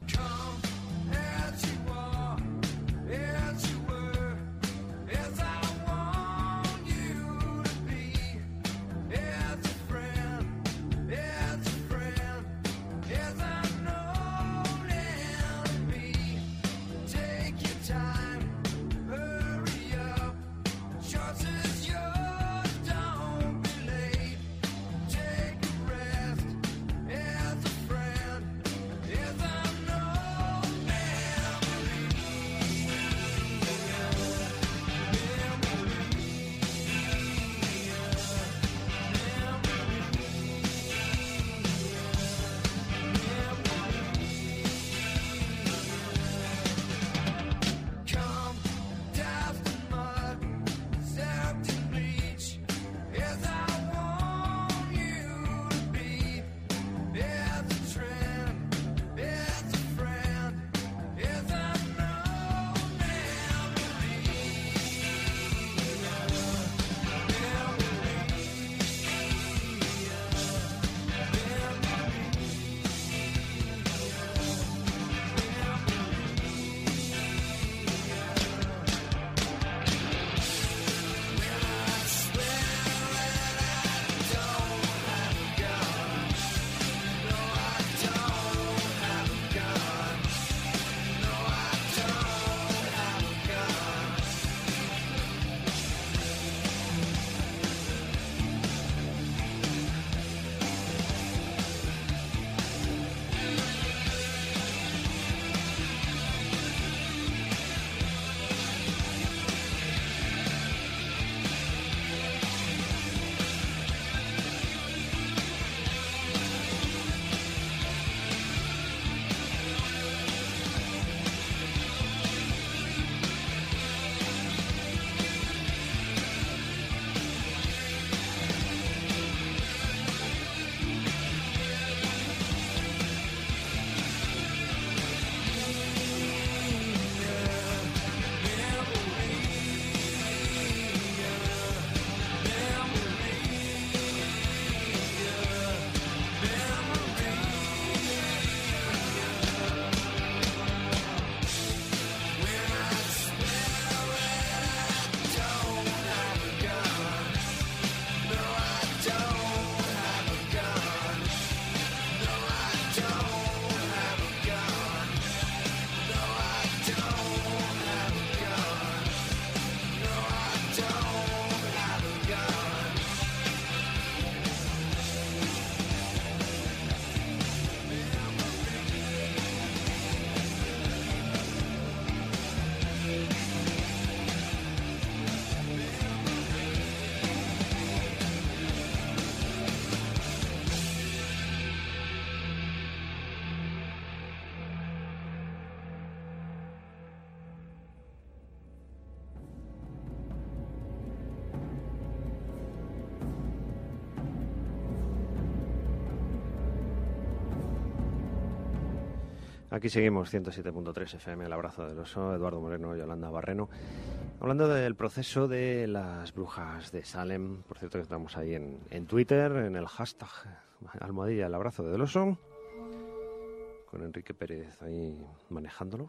Aquí seguimos, 107.3 FM, El Abrazo del Oso, Eduardo Moreno, Yolanda Barreno, hablando del proceso de las brujas de Salem. Por cierto, que estamos ahí en Twitter, en el hashtag #El Abrazo del Oso, con Enrique Pérez ahí manejándolo.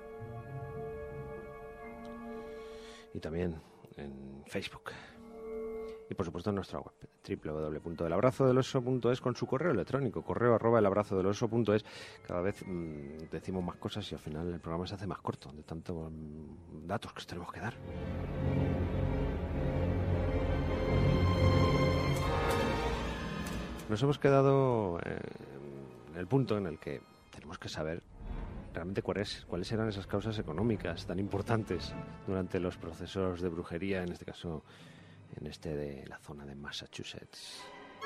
Y también en Facebook. Y por supuesto en nuestra web, www.elabrazodeloso.es, con su correo electrónico, @elabrazodeloso.es. Cada vez decimos más cosas y al final el programa se hace más corto, de tantos datos que os tenemos que dar. Nos hemos quedado en el punto en el que tenemos que saber realmente cuáles eran esas causas económicas tan importantes durante los procesos de brujería, en este caso de la zona de Massachusetts.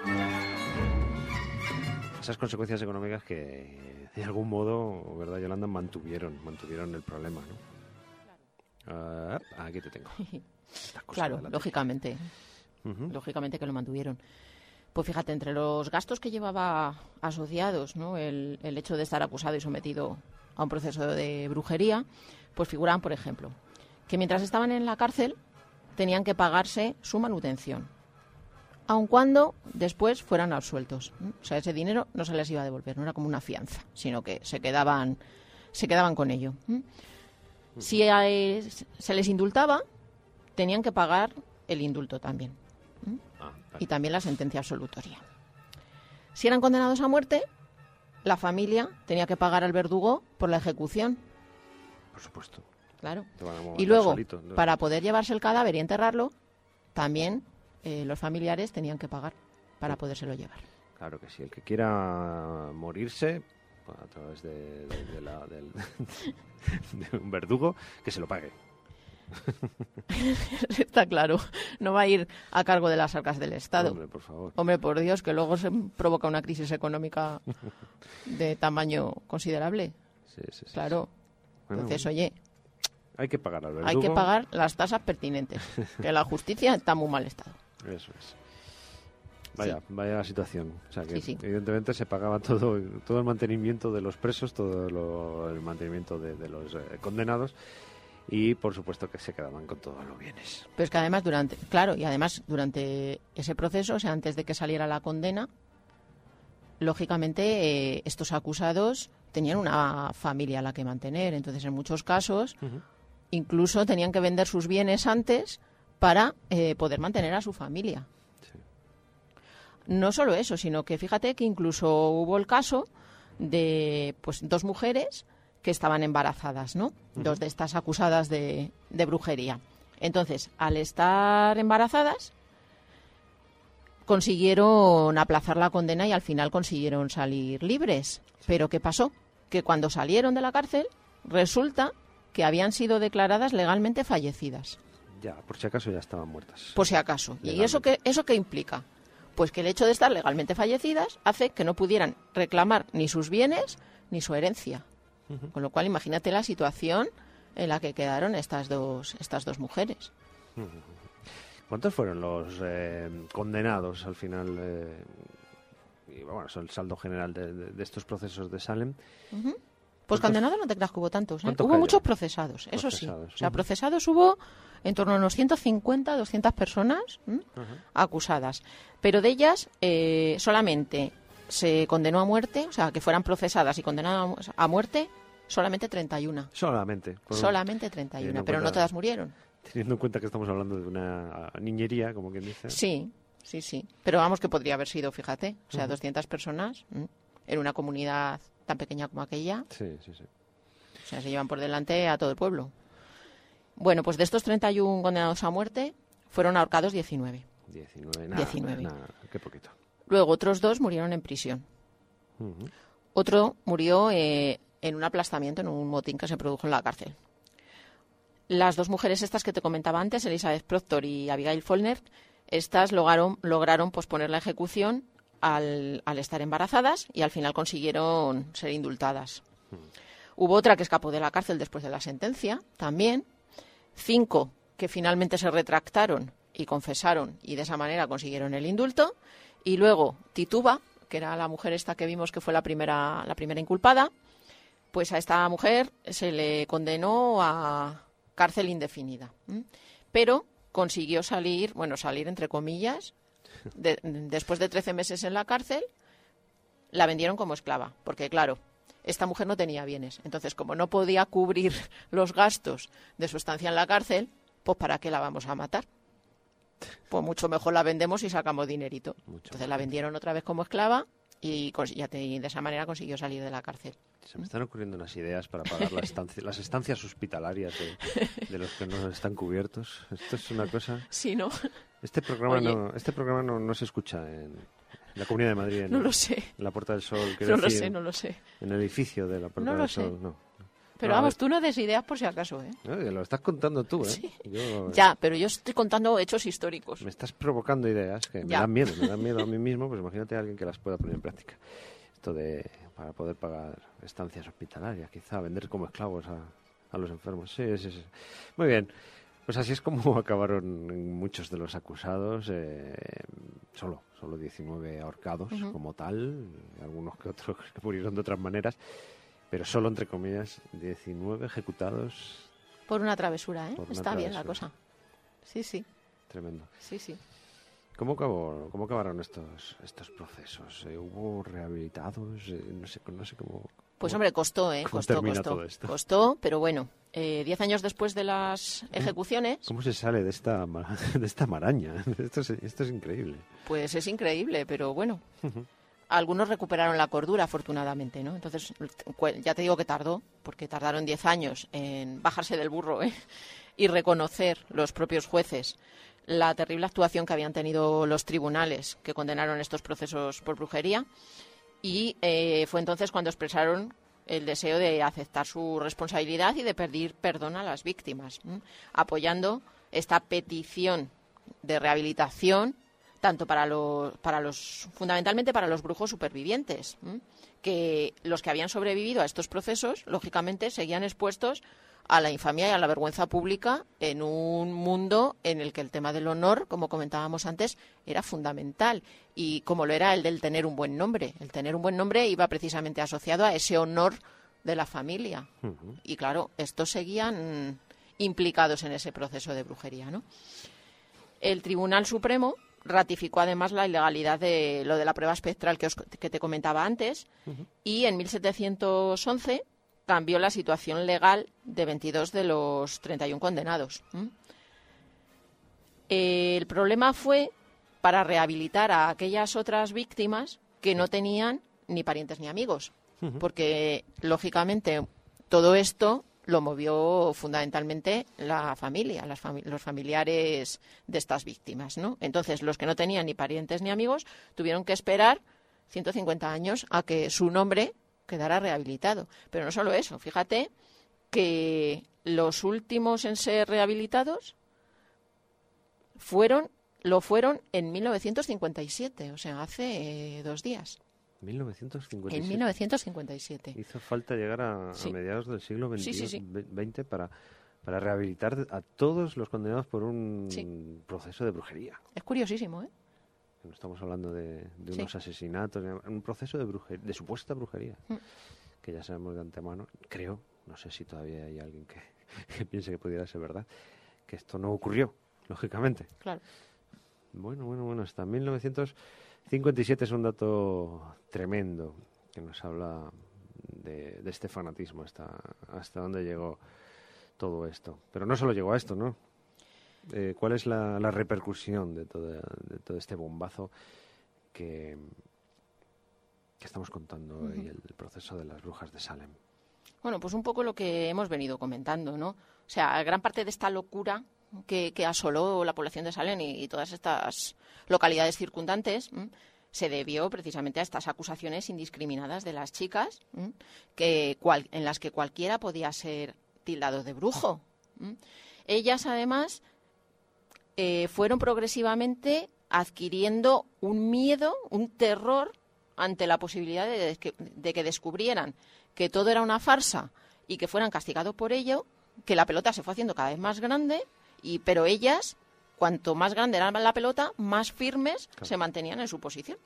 Esas consecuencias económicas que de algún modo, ¿verdad, Yolanda? Mantuvieron el problema, ¿no? Aquí te tengo. Claro, lógicamente. Lógicamente que lo mantuvieron. Pues fíjate, entre los gastos que llevaba asociados, ¿no?, el hecho de estar acusado y sometido a un proceso de brujería, pues figuran, por ejemplo, que mientras estaban en la cárcel tenían que pagarse su manutención, aun cuando después fueran absueltos. O sea, ese dinero no se les iba a devolver, no era como una fianza, sino que se quedaban con ello. Si se les indultaba, tenían que pagar el indulto también. Y también la sentencia absolutoria. Si eran condenados a muerte, la familia tenía que pagar al verdugo por la ejecución. Por supuesto. Claro. Y luego, para poder llevarse el cadáver y enterrarlo, también los familiares tenían que pagar para podérselo llevar. Claro que sí. El que quiera morirse a través de un verdugo, que se lo pague. Está claro. No va a ir a cargo de las arcas del Estado. Hombre, por favor. Hombre, por Dios, que luego se provoca una crisis económica de tamaño considerable. Sí. Claro. Bueno, entonces, oye, hay que pagar al verdugo. Hay que pagar las tasas pertinentes, que la justicia está en muy mal estado. Eso es. Vaya situación. O sea que sí. Evidentemente se pagaba todo el mantenimiento de los presos, el mantenimiento de los condenados, y por supuesto que se quedaban con todos los bienes. Pero es que además durante ese proceso, o sea, antes de que saliera la condena, lógicamente estos acusados tenían una familia a la que mantener. Entonces, en muchos casos, incluso tenían que vender sus bienes antes para poder mantener a su familia. Sí. No solo eso, sino que fíjate que incluso hubo el caso de dos mujeres que estaban embarazadas, ¿no? Dos de estas acusadas de brujería. Entonces, al estar embarazadas, consiguieron aplazar la condena y al final consiguieron salir libres. ¿Pero qué pasó? Que cuando salieron de la cárcel, resulta que habían sido declaradas legalmente fallecidas. Ya, por si acaso ya estaban muertas. Por si acaso. ¿Y eso qué implica? Pues que el hecho de estar legalmente fallecidas hace que no pudieran reclamar ni sus bienes ni su herencia. Con lo cual, imagínate la situación en la que quedaron estas dos mujeres. ¿Cuántos fueron los condenados al final? Y bueno, es el saldo general de estos procesos de Salem. Pues condenados no te creas que hubo tantos. Hubo cayeron? muchos procesados, eso sí. O sea, procesados hubo en torno a unos 150, 200 personas acusadas. Pero de ellas solamente se condenó a muerte, o sea, que fueran procesadas y condenadas a muerte, solamente 31. Solamente 31, pero no todas murieron. Teniendo en cuenta que estamos hablando de una niñería, como quien dice. Sí. Pero vamos, que podría haber sido, fíjate, o sea, 200 personas en una comunidad tan pequeña como aquella. Sí. O sea, se llevan por delante a todo el pueblo. Bueno, pues de estos 31 condenados a muerte, fueron ahorcados 19. 19. Qué poquito. Luego otros 2 murieron en prisión. Otro murió en un aplastamiento, en un motín que se produjo en la cárcel. Las 2 mujeres estas que te comentaba antes, Elizabeth Proctor y Abigail Follner, estas lograron posponer la ejecución al estar embarazadas y al final consiguieron ser indultadas. Hubo otra que escapó de la cárcel después de la sentencia, también. 5 que finalmente se retractaron y confesaron y de esa manera consiguieron el indulto. Y luego Tituba, que era la mujer esta que vimos que fue la primera inculpada, Pues a esta mujer se le condenó a cárcel indefinida. Pero consiguió salir entre comillas, después de 13 meses en la cárcel, la vendieron como esclava. Porque, claro, esta mujer no tenía bienes. Entonces, como no podía cubrir los gastos de su estancia en la cárcel, pues ¿para qué la vamos a matar? Pues mucho mejor la vendemos y sacamos dinerito. Entonces la vendieron otra vez como esclava y de esa manera consiguió salir de la cárcel. Se me están ocurriendo unas ideas para pagar las estancias hospitalarias de los que no están cubiertos. Esto es una cosa... Sí, ¿no? Este programa no se escucha en la Comunidad de Madrid. No lo sé. En la Puerta del Sol. No lo sé. En el edificio de la Puerta del Sol, no. Pero vamos, tú no des ideas por si acaso, ¿eh? No, lo estás contando tú, ¿eh? Sí. Ya, pero yo estoy contando hechos históricos. Me estás provocando ideas que me dan miedo a mí mismo, pues imagínate a alguien que las pueda poner en práctica. Esto para poder pagar estancias hospitalarias, quizá vender como esclavos a los enfermos. Sí. Muy bien. Pues así es como acabaron muchos de los acusados, solo 19 ahorcados como tal, algunos que otros que murieron de otras maneras. Pero solo, entre comillas, 19 ejecutados. Por una travesura, ¿eh? Está bien la cosa. Sí. Tremendo. Sí. ¿Cómo acabaron estos procesos? ¿Hubo rehabilitados? No sé cómo... Pues hombre, costó. Todo esto? Costó, pero bueno, 10 años después de las ejecuciones... ¿Cómo se sale de esta maraña? Esto es increíble. Pues es increíble, pero bueno... Algunos recuperaron la cordura, afortunadamente, ¿no? Entonces, ya te digo que tardó, porque tardaron 10 años en bajarse del burro, y reconocer los propios jueces la terrible actuación que habían tenido los tribunales que condenaron estos procesos por brujería. Y fue entonces cuando expresaron el deseo de aceptar su responsabilidad y de pedir perdón a las víctimas, apoyando esta petición de rehabilitación tanto fundamentalmente para los brujos supervivientes, que los que habían sobrevivido a estos procesos, lógicamente, seguían expuestos a la infamia y a la vergüenza pública en un mundo en el que el tema del honor, como comentábamos antes, era fundamental, y como lo era el del tener un buen nombre. El tener un buen nombre iba precisamente asociado a ese honor de la familia. Y claro, estos seguían implicados en ese proceso de brujería, ¿no? El Tribunal Supremo ratificó además la ilegalidad de lo de la prueba espectral que te comentaba antes, y en 1711 cambió la situación legal de 22 de los 31 condenados. El problema fue para rehabilitar a aquellas otras víctimas que no tenían ni parientes ni amigos, porque lógicamente todo esto lo movió fundamentalmente la familia, los familiares de estas víctimas, ¿no? Entonces, los que no tenían ni parientes ni amigos tuvieron que esperar 150 años a que su nombre quedara rehabilitado. Pero no solo eso, fíjate que los últimos en ser rehabilitados lo fueron en 1957, o sea, hace 2 días. 1957. En 1957. Hizo falta llegar a mediados del siglo XX para rehabilitar a todos los condenados por un proceso de brujería. Es curiosísimo, ¿eh? No estamos hablando de unos asesinatos, un proceso de supuesta brujería, que ya sabemos de antemano. Creo, no sé si todavía hay alguien que piense que pudiera ser verdad, que esto no ocurrió, lógicamente. Claro. Bueno, hasta 1957 es un dato tremendo que nos habla de este fanatismo, hasta dónde llegó todo esto. Pero no solo llegó a esto, ¿no? ¿Cuál es la repercusión de todo este bombazo que estamos contando hoy, el proceso de las brujas de Salem? Bueno, pues un poco lo que hemos venido comentando, ¿no? O sea, gran parte de esta locura que asoló la población de Salem y todas estas localidades circundantes se debió precisamente a estas acusaciones indiscriminadas de las chicas, en las que cualquiera podía ser tildado de brujo. Ellas, además, fueron progresivamente adquiriendo un miedo, un terror ante la posibilidad de que descubrieran que todo era una farsa y que fueran castigados por ello, que la pelota se fue haciendo cada vez más grande, pero ellas, cuanto más grande era la pelota, más firmes se mantenían en su posición.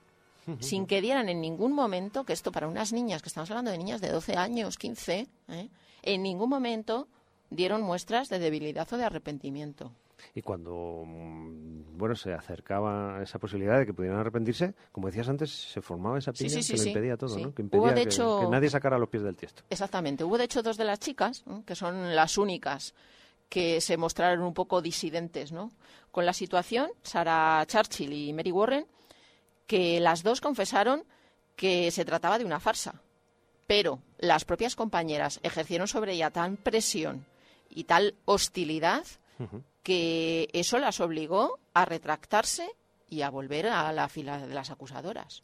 sin que dieran en ningún momento, que esto para unas niñas, que estamos hablando de niñas de 12 años, 15, en ningún momento dieron muestras de debilidad o de arrepentimiento. Y cuando se acercaba esa posibilidad de que pudieran arrepentirse, como decías antes, se formaba esa piña que lo impedía todo, ¿no? Que impedía que nadie sacara los pies del tiesto. Exactamente. Hubo, de hecho, 2 de las chicas, que son las únicas que se mostraron un poco disidentes, ¿no?, con la situación, Sarah Churchill y Mary Warren, que las 2 confesaron que se trataba de una farsa. Pero las propias compañeras ejercieron sobre ella tan presión y tal hostilidad que eso las obligó a retractarse y a volver a la fila de las acusadoras.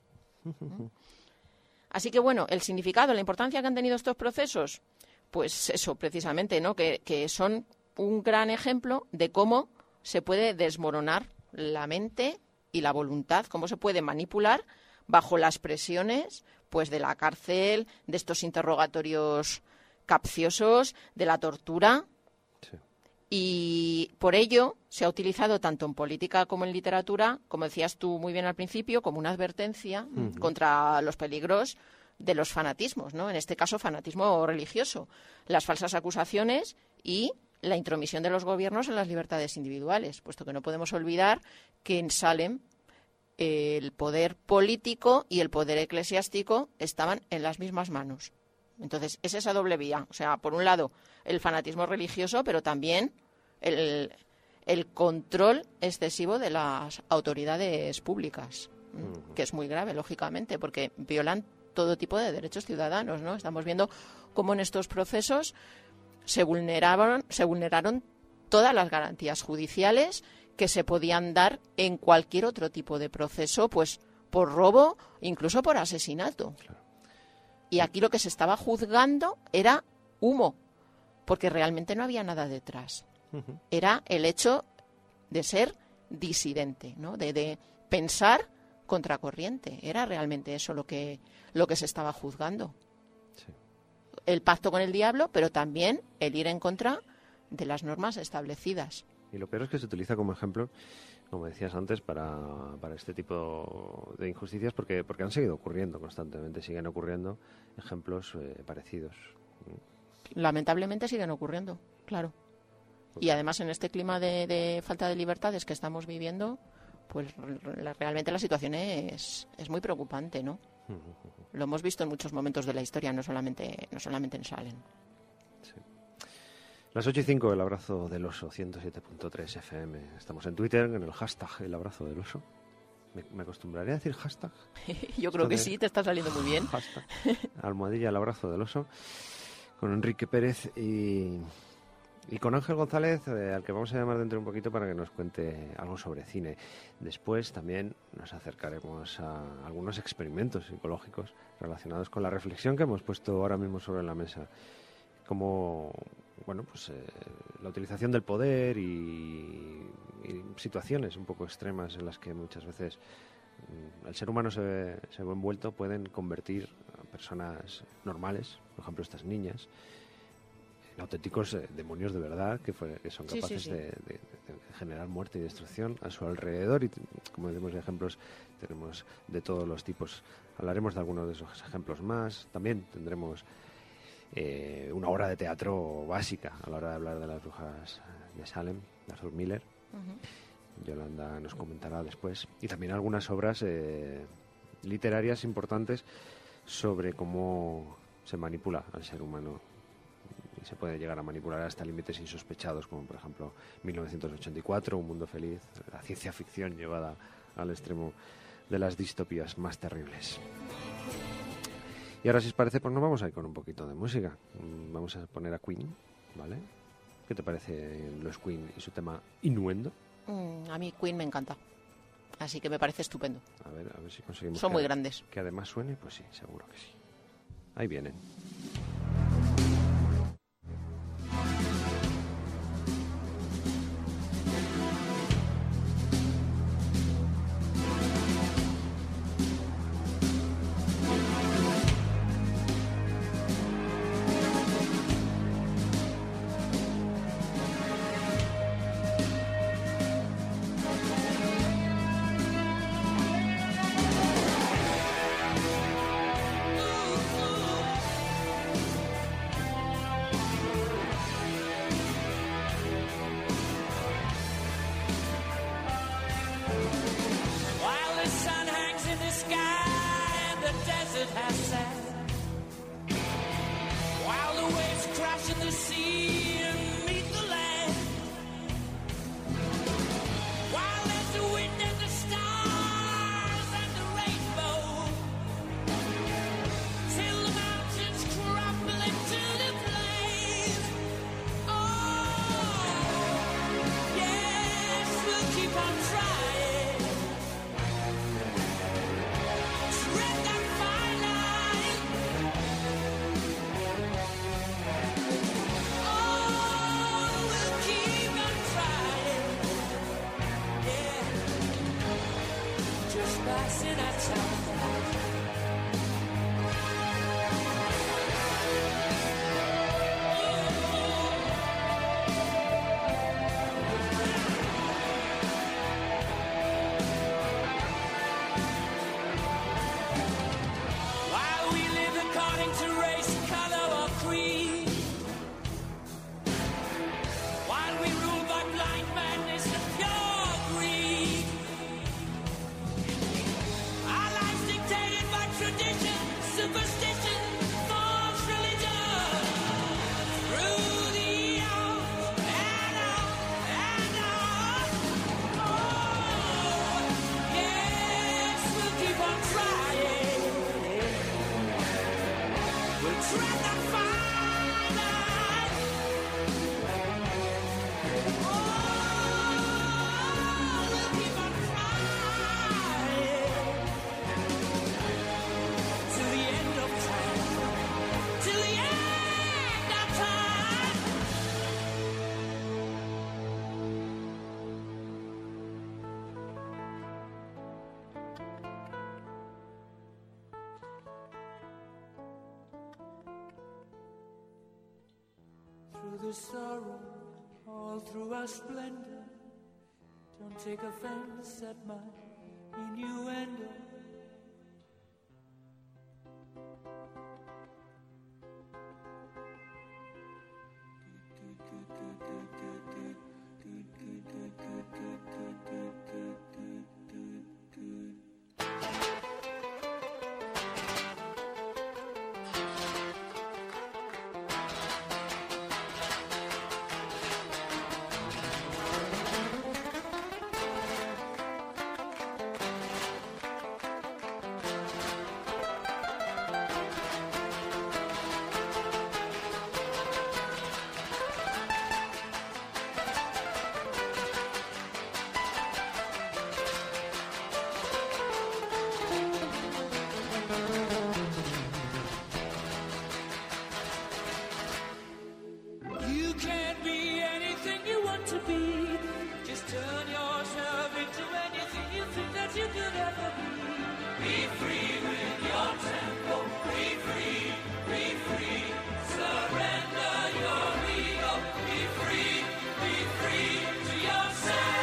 Así que, bueno, el significado, la importancia que han tenido estos procesos, pues eso, precisamente, ¿no?, que son un gran ejemplo de cómo se puede desmoronar la mente y la voluntad, cómo se puede manipular bajo las presiones, pues, de la cárcel, de estos interrogatorios capciosos, de la tortura. Sí. Y por ello se ha utilizado tanto en política como en literatura, como decías tú muy bien al principio, como una advertencia contra los peligros de los fanatismos, ¿no? En este caso, fanatismo religioso, las falsas acusaciones y la intromisión de los gobiernos en las libertades individuales, puesto que no podemos olvidar que en Salem el poder político y el poder eclesiástico estaban en las mismas manos. Entonces, es esa doble vía. O sea, por un lado, el fanatismo religioso, pero también el control excesivo de las autoridades públicas, que es muy grave, lógicamente, porque violan todo tipo de derechos ciudadanos, ¿no? Estamos viendo cómo en estos procesos se vulneraron todas las garantías judiciales que se podían dar en cualquier otro tipo de proceso, pues por robo, incluso por asesinato. Claro. Y aquí lo que se estaba juzgando era humo, porque realmente no había nada detrás. Era el hecho de ser disidente, ¿no?, de pensar contracorriente. Era realmente eso lo que se estaba juzgando. Sí. El pacto con el diablo, pero también el ir en contra de las normas establecidas. Y lo peor es que se utiliza como ejemplo, como decías antes, para este tipo de injusticias, porque han seguido ocurriendo constantemente, siguen ocurriendo ejemplos parecidos. Lamentablemente siguen ocurriendo, claro. Y además en este clima de falta de libertades que estamos viviendo, pues realmente la situación es muy preocupante, ¿no? Lo hemos visto en muchos momentos de la historia, no solamente en Salem. Sí. Las 8:05, el abrazo del oso, 107.3 FM. Estamos en Twitter, en el hashtag el abrazo del oso. ¿Me acostumbraré a decir hashtag? Yo creo que sí, te está saliendo muy bien. Hashtag, almohadilla el abrazo del oso, con Enrique Pérez y con Ángel González, al que vamos a llamar dentro de un poquito para que nos cuente algo sobre cine. Después también nos acercaremos a algunos experimentos psicológicos relacionados con la reflexión que hemos puesto ahora mismo sobre la mesa. Como, bueno, pues la utilización del poder y situaciones un poco extremas en las que muchas veces el ser humano se ve envuelto pueden convertir a personas normales, por ejemplo estas niñas, en auténticos demonios de verdad que son capaces de generar muerte y destrucción a su alrededor. Y como decimos, de ejemplos tenemos de todos los tipos. Hablaremos de algunos de esos ejemplos más. También tendremos una obra de teatro básica a la hora de hablar de las brujas de Salem, de Arthur Miller. Yolanda nos comentará después. Y también algunas obras literarias importantes sobre cómo se manipula al ser humano. Y se puede llegar a manipular hasta límites insospechados, como por ejemplo 1984, Un mundo feliz, la ciencia ficción llevada al extremo de las distopías más terribles. Y ahora, si os parece, pues nos vamos a ir con un poquito de música. Vamos a poner a Queen, ¿vale? ¿Qué te parece los Queen y su tema Innuendo? A mí Queen me encanta, así que me parece estupendo. A ver si conseguimos. Son muy grandes. Que además suene, pues sí, seguro que sí. Ahí vienen. to the sea and meet the land. While there's the wind and the stars and the rainbow, till the mountains crumble into the plain. Oh, yes, we'll keep on trying. Tread that fine line. Oh, we'll keep on trying. Yeah, just passing our time. While we live according to race, color, or creed, while we rule by blind madness and pure greed, our lives dictated by tradition, superstition, false religion. Through the hours and on. Oh, yes, we'll keep on trying. We'll tread the fine line. Oh, we'll keep on trying till the end of time. Till the end of time. Through the sorrow, all through our splendor, don't take offense at my innuendo. You can't be anything you want to be. Just turn yourself into anything you think that you could ever be. Be free with your tempo. Be free, be free. Surrender your ego. Be free to yourself.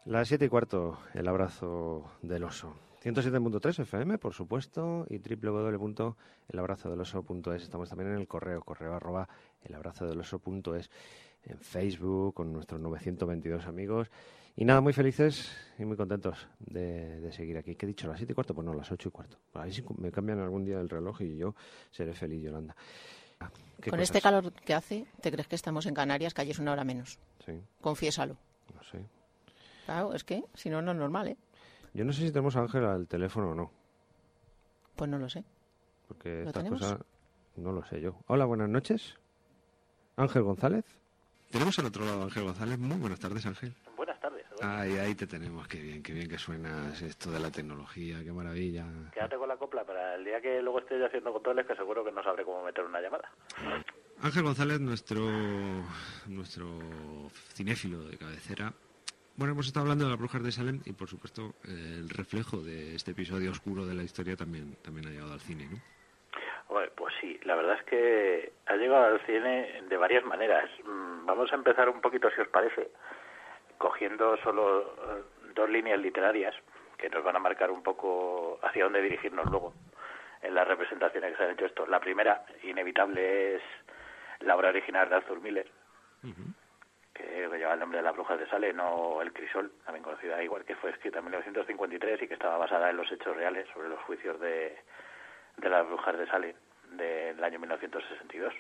Las 7:15, el abrazo del oso. 107.3 FM, por supuesto, y www.elabrazodeloso.es. Estamos también en el correo @elabrazodeloso.es, en Facebook, con nuestros 922 amigos. Y nada, muy felices y muy contentos de seguir aquí. ¿Qué he dicho? ¿Las 7:15? Pues no, las 8:15. A ver si me cambian algún día el reloj y yo seré feliz, Yolanda. Con este calor que hace, ¿te crees que estamos en Canarias, que allí es una hora menos? Sí. Confiésalo. No sé. Claro, es que si no, no es normal, ¿eh? Yo no sé si tenemos a Ángel al teléfono o no. Pues no lo sé. Porque ¿Lo estas tenemos? cosas no lo sé yo. Hola, buenas noches. Ángel González. Tenemos al otro lado a Ángel González. Muy buenas tardes, Ángel. Buenas tardes. Ahí te tenemos. Qué bien que suenas esto de la tecnología. Qué maravilla. Quédate con la copla para el día que luego esté yo haciendo controles, que seguro que no sabré cómo meter una llamada. Ángel González, nuestro cinéfilo de cabecera. Bueno, hemos estado hablando de las brujas de Salem y, por supuesto, el reflejo de este episodio oscuro de la historia también ha llegado al cine, ¿no? Bueno, pues sí, la verdad es que ha llegado al cine de varias maneras. Vamos a empezar un poquito, si os parece, cogiendo solo dos líneas literarias que nos van a marcar un poco hacia dónde dirigirnos luego en las representaciones que se han hecho esto. La primera, inevitable, es la obra original de Arthur Miller, que lleva el nombre de Las brujas de Salem, o El crisol, también conocida igual, que fue escrita en 1953 y que estaba basada en los hechos reales sobre los juicios de las brujas de Salem del año 1962.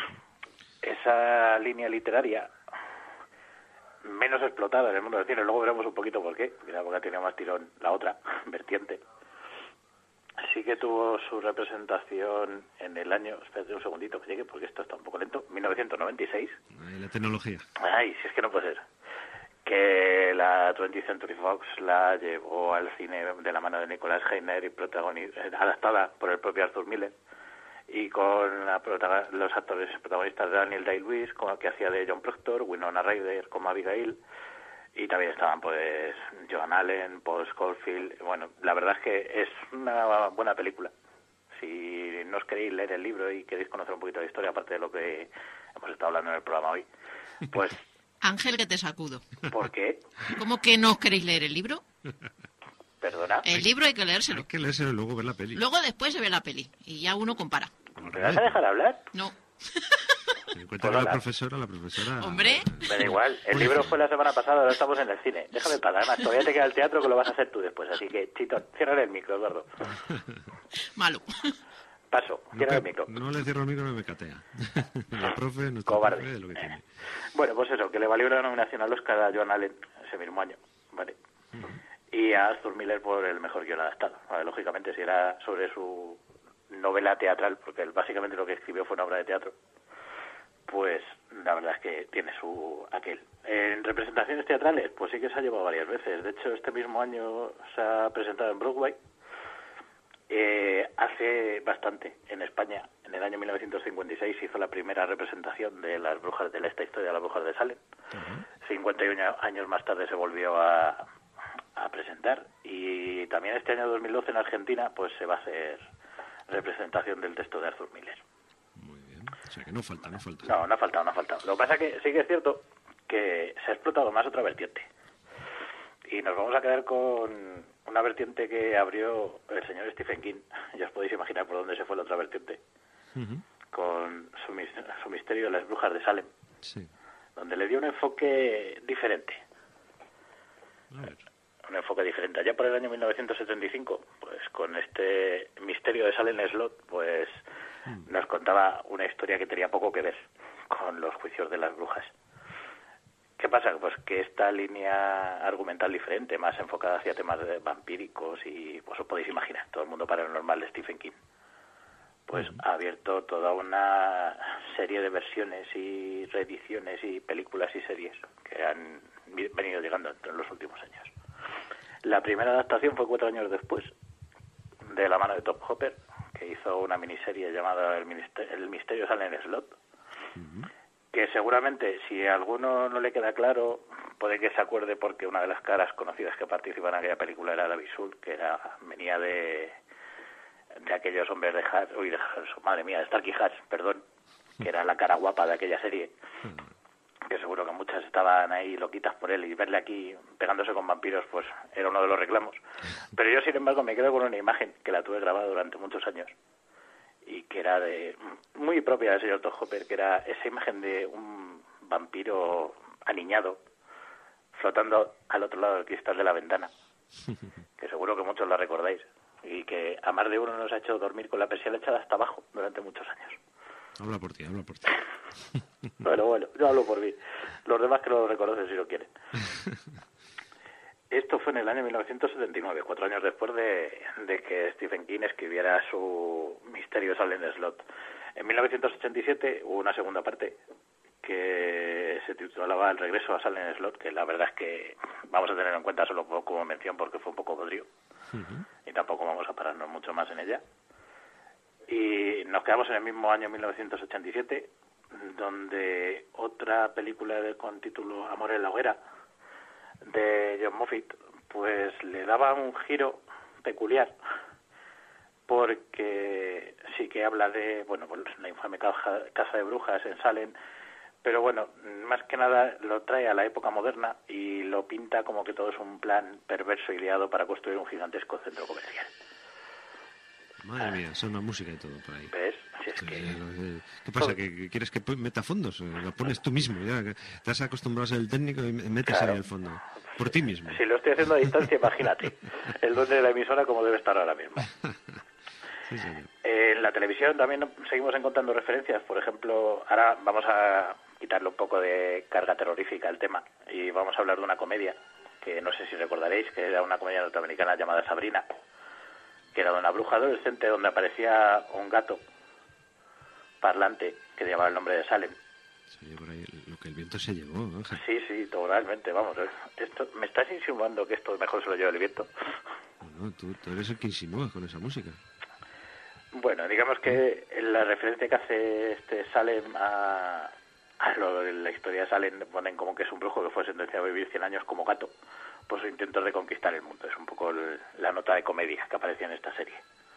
Esa línea literaria, menos explotada en el mundo del cine, luego veremos un poquito por qué, mira, porque ha tenido más tirón la otra vertiente. Sí que tuvo su representación en el año, espérate un segundito que llegue porque esto está un poco lento, 1996. Ahí la tecnología. Ay, si es que no puede ser. Que la 20th Century Fox la llevó al cine de la mano de Nicholas Heiner y adaptada por el propio Arthur Miller, y con los actores protagonistas de Daniel Day-Lewis, que hacía de John Proctor, Winona Ryder como Abigail, y también estaban pues Joan Allen, Paul Scofield. Bueno, la verdad es que es una buena película. Si no os queréis leer el libro y queréis conocer un poquito de historia, aparte de lo que hemos estado hablando en el programa hoy, pues... Ángel, que te sacudo. ¿Por qué? ¿Cómo que no os queréis leer el libro? ¿Perdona? El libro hay que leérselo. Hay que leérselo y luego ver la peli. Luego después se ve la peli y ya uno compara. ¿Me vas a dejar hablar? No. Ten en cuenta que la profesora... Hombre. Me da igual, el libro fue la semana pasada, ahora estamos en el cine. Déjame pagar, además todavía te queda el teatro que lo vas a hacer tú después, así que, Chitón, cierra el micro, Eduardo. Malo. Paso, cierra el micro. No le cierro el micro, me catea. La profe, nuestro Cobarde. profe, de lo que tiene. Bueno, pues eso, que le valió una nominación al Oscar a Joan Allen ese mismo año, ¿vale? Y a Arthur Miller por el mejor guion adaptado. Vale, lógicamente, si era sobre su novela teatral, porque él básicamente lo que escribió fue una obra de teatro, pues la verdad es que tiene su aquel. En representaciones teatrales, pues sí que se ha llevado varias veces. De hecho, este mismo año se ha presentado en Broadway. Hace bastante en España, en el año 1956, se hizo la primera representación de las brujas de esta historia de las brujas de Salem. 51 años más tarde se volvió a presentar, y también este año 2012 en Argentina pues se va a hacer representación del texto de Arthur Miller. Muy bien. O sea que no falta. No ha faltado. Lo que pasa es que sí que es cierto que se ha explotado más otra vertiente. Y nos vamos a quedar con una vertiente que abrió el señor Stephen King. Ya os podéis imaginar por dónde se fue la otra vertiente. Con su misterio de las brujas de Salem. Sí. Donde le dio un enfoque diferente. A ver. Un enfoque diferente. Allá por el año 1975, pues con este misterio de Salem Slot, pues nos contaba una historia que tenía poco que ver con los juicios de las brujas. ¿Qué pasa? Pues que esta línea argumental diferente, más enfocada hacia temas vampíricos y, pues os podéis imaginar, todo el mundo paranormal de Stephen King, pues ha abierto toda una serie de versiones y reediciones y películas y series que han venido llegando en los últimos años. La primera adaptación fue 4 años después, de la mano de Tom Hopper, que hizo una miniserie llamada El misterio de Salem Slot, que seguramente, si a alguno no le queda claro, puede que se acuerde porque una de las caras conocidas que participan en aquella película era David Soul, que venía de aquellos hombres de Starkey Hatch, perdón, que era la cara guapa de aquella serie, que seguro que muchas estaban ahí loquitas por él, y verle aquí pegándose con vampiros pues era uno de los reclamos. Pero yo, sin embargo, me quedo con una imagen que la tuve grabada durante muchos años y que era muy propia del señor Todd Hopper, que era esa imagen de un vampiro aniñado flotando al otro lado del cristal de la ventana, que seguro que muchos la recordáis, y que a más de uno nos ha hecho dormir con la persiana echada hasta abajo durante muchos años. Habla por ti. Bueno, yo hablo por mí. Los demás que lo reconocen si lo quieren. Esto fue en el año 1979, 4 años después de que Stephen King escribiera su Misterio de Salem Slot. En 1987 hubo una segunda parte que se titulaba El regreso a Salem Slot, que la verdad es que vamos a tener en cuenta solo como mención porque fue un poco bodrio. Y tampoco vamos a pararnos mucho más en ella. Y nos quedamos en el mismo año 1987, donde otra película con título Amor en la hoguera, de John Moffitt, pues le daba un giro peculiar, porque sí que habla de, pues la infame casa de brujas en Salem, pero bueno, más que nada lo trae a la época moderna y lo pinta como que todo es un plan perverso y liado para construir un gigantesco centro comercial. Madre mía, suena música y todo por ahí. ¿Ves? Si es que... ¿Qué pasa? ¿Que quieres que meta fondos? Lo pones tú mismo, ya. Te has acostumbrado a ser el técnico y metes ahí el fondo. Por ti mismo. Si lo estoy haciendo a distancia, imagínate. El dueño de la emisora como debe estar ahora mismo. Sí, señor. En la televisión también seguimos encontrando referencias. Por ejemplo, ahora vamos a quitarle un poco de carga terrorífica al tema y vamos a hablar de una comedia que no sé si recordaréis, que era una comedia norteamericana llamada Sabrina, que era de una bruja adolescente donde aparecía un gato parlante que llevaba el nombre de Salem. Se oye por ahí lo que el viento se llevó, Ángel. Sí, totalmente, vamos. Esto, ¿me estás insinuando que esto mejor se lo lleva el viento? No, tú eres el que insinúas con esa música. Bueno, digamos que la referencia que hace Salem a lo de la historia de Salem, ponen como que es un brujo que fue sentenciado a vivir 100 años como gato, por su intento de conquistar el mundo. Es un poco la nota de comedia que aparecía en esta serie.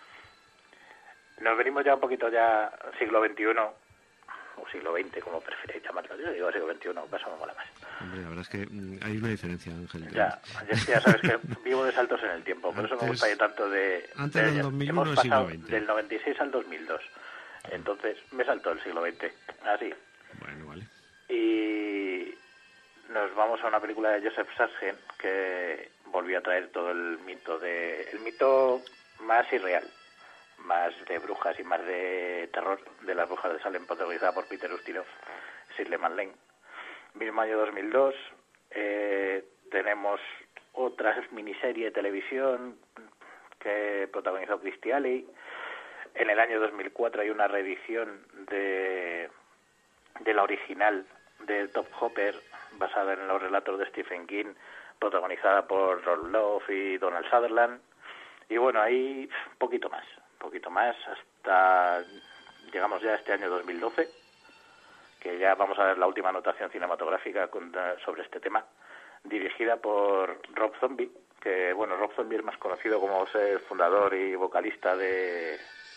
Nos venimos ya un poquito ya siglo XXI, o siglo XX, como preferéis llamarlo. Yo digo siglo XXI, eso me mola más. Hombre, la verdad es que hay una diferencia, Ángel. Ya sabes que vivo de saltos en el tiempo, por eso me gusta ir tanto antes del 2001 hemos al siglo pasado XX. Del 96 al 2002. Entonces me saltó el siglo XX, así. Bueno, vale. Y nos vamos a una película de Joseph Sargent que volvió a traer todo el mito más irreal, más de brujas y más de terror de las brujas de Salem, protagonizada por Peter Ustinov, Shirley MacLaine. Mismo año 2002 tenemos otra miniserie de televisión que protagonizó Christy Alley. En el año 2004 hay una reedición de la original de Top Hopper, basada en los relatos de Stephen King, protagonizada por Rob Lowe y Donald Sutherland. Y bueno, ahí poquito más, hasta llegamos ya a este año 2012, que ya vamos a ver la última anotación cinematográfica sobre este tema, dirigida por Rob Zombie, que bueno, Rob Zombie es más conocido como ser fundador y vocalista de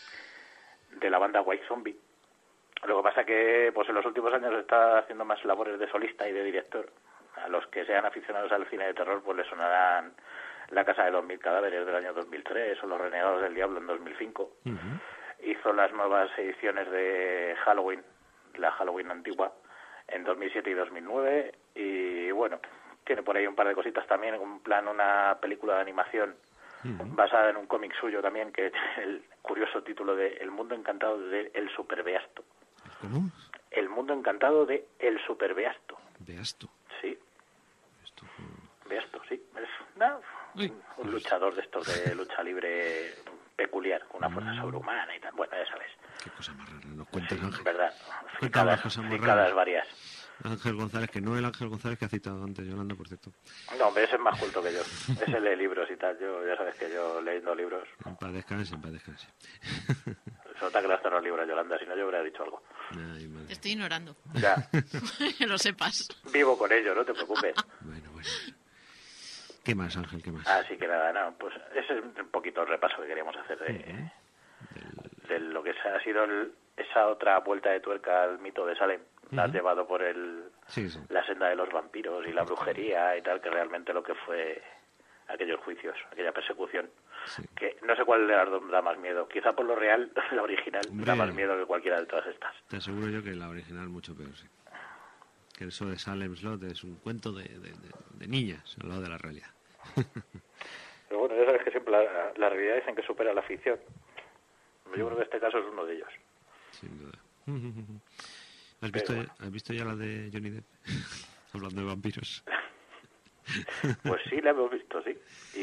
la banda White Zombie. Lo que pasa que pues en los últimos años está haciendo más labores de solista y de director. A los que sean aficionados al cine de terror pues les sonarán La Casa de los Mil Cadáveres del año 2003 o Los Renegados del Diablo en 2005. Hizo las nuevas ediciones de Halloween, la Halloween antigua, en 2007 y 2009. Y bueno, tiene por ahí un par de cositas también, en plan una película de animación basada en un cómic suyo también, que es el curioso título de El Mundo Encantado de El Superbeasto. ¿Cómo? El Mundo Encantado de El Superbeasto. ¿Beasto? Sí. Esto... Beasto, sí. Es un luchador de estos de lucha libre peculiar, con una fuerza sobrehumana y tal. Bueno, ya sabes. Qué cosa más rara. Nos cuentas, Sí, Ángel. verdad. Cuéntame las cosas más Fricadas raras. varias. Ángel González, que no el Ángel González que ha citado antes Yolanda, por cierto. No, hombre, ese es más culto que yo. Ese lee libros y tal. Yo, ya sabes que yo leyendo libros... En paz descanse, en paz descanse. Se nota que le has dado los libros a Yolanda, si no yo habría dicho algo. Ay, madre. Te estoy ignorando. Ya, Que lo sepas. vivo con ello, no te preocupes. Bueno. ¿Qué más, Ángel? ¿Qué más? Así que nada, no, pues ese es un poquito el repaso que queríamos hacer de lo que ha sido esa otra vuelta de tuerca al mito de Salem, la has llevado por Sí, sí. la senda de los vampiros y la brujería y tal, que realmente lo que fue aquellos juicios, aquella persecución. Sí. Que no sé cuál de las dos da más miedo. Quizá por lo real, la original Hombre. da más miedo que cualquiera de todas estas. Te aseguro yo que la original mucho peor, sí. Que eso de Salem Slot es un cuento de niñas al lado de la realidad. Pero bueno, ya sabes que siempre la realidad dicen que supera la ficción. Yo creo que este caso es uno de ellos. Sin duda. ¿Has visto ya la de Johnny Depp? Hablando de vampiros. Pues sí, la hemos visto, sí.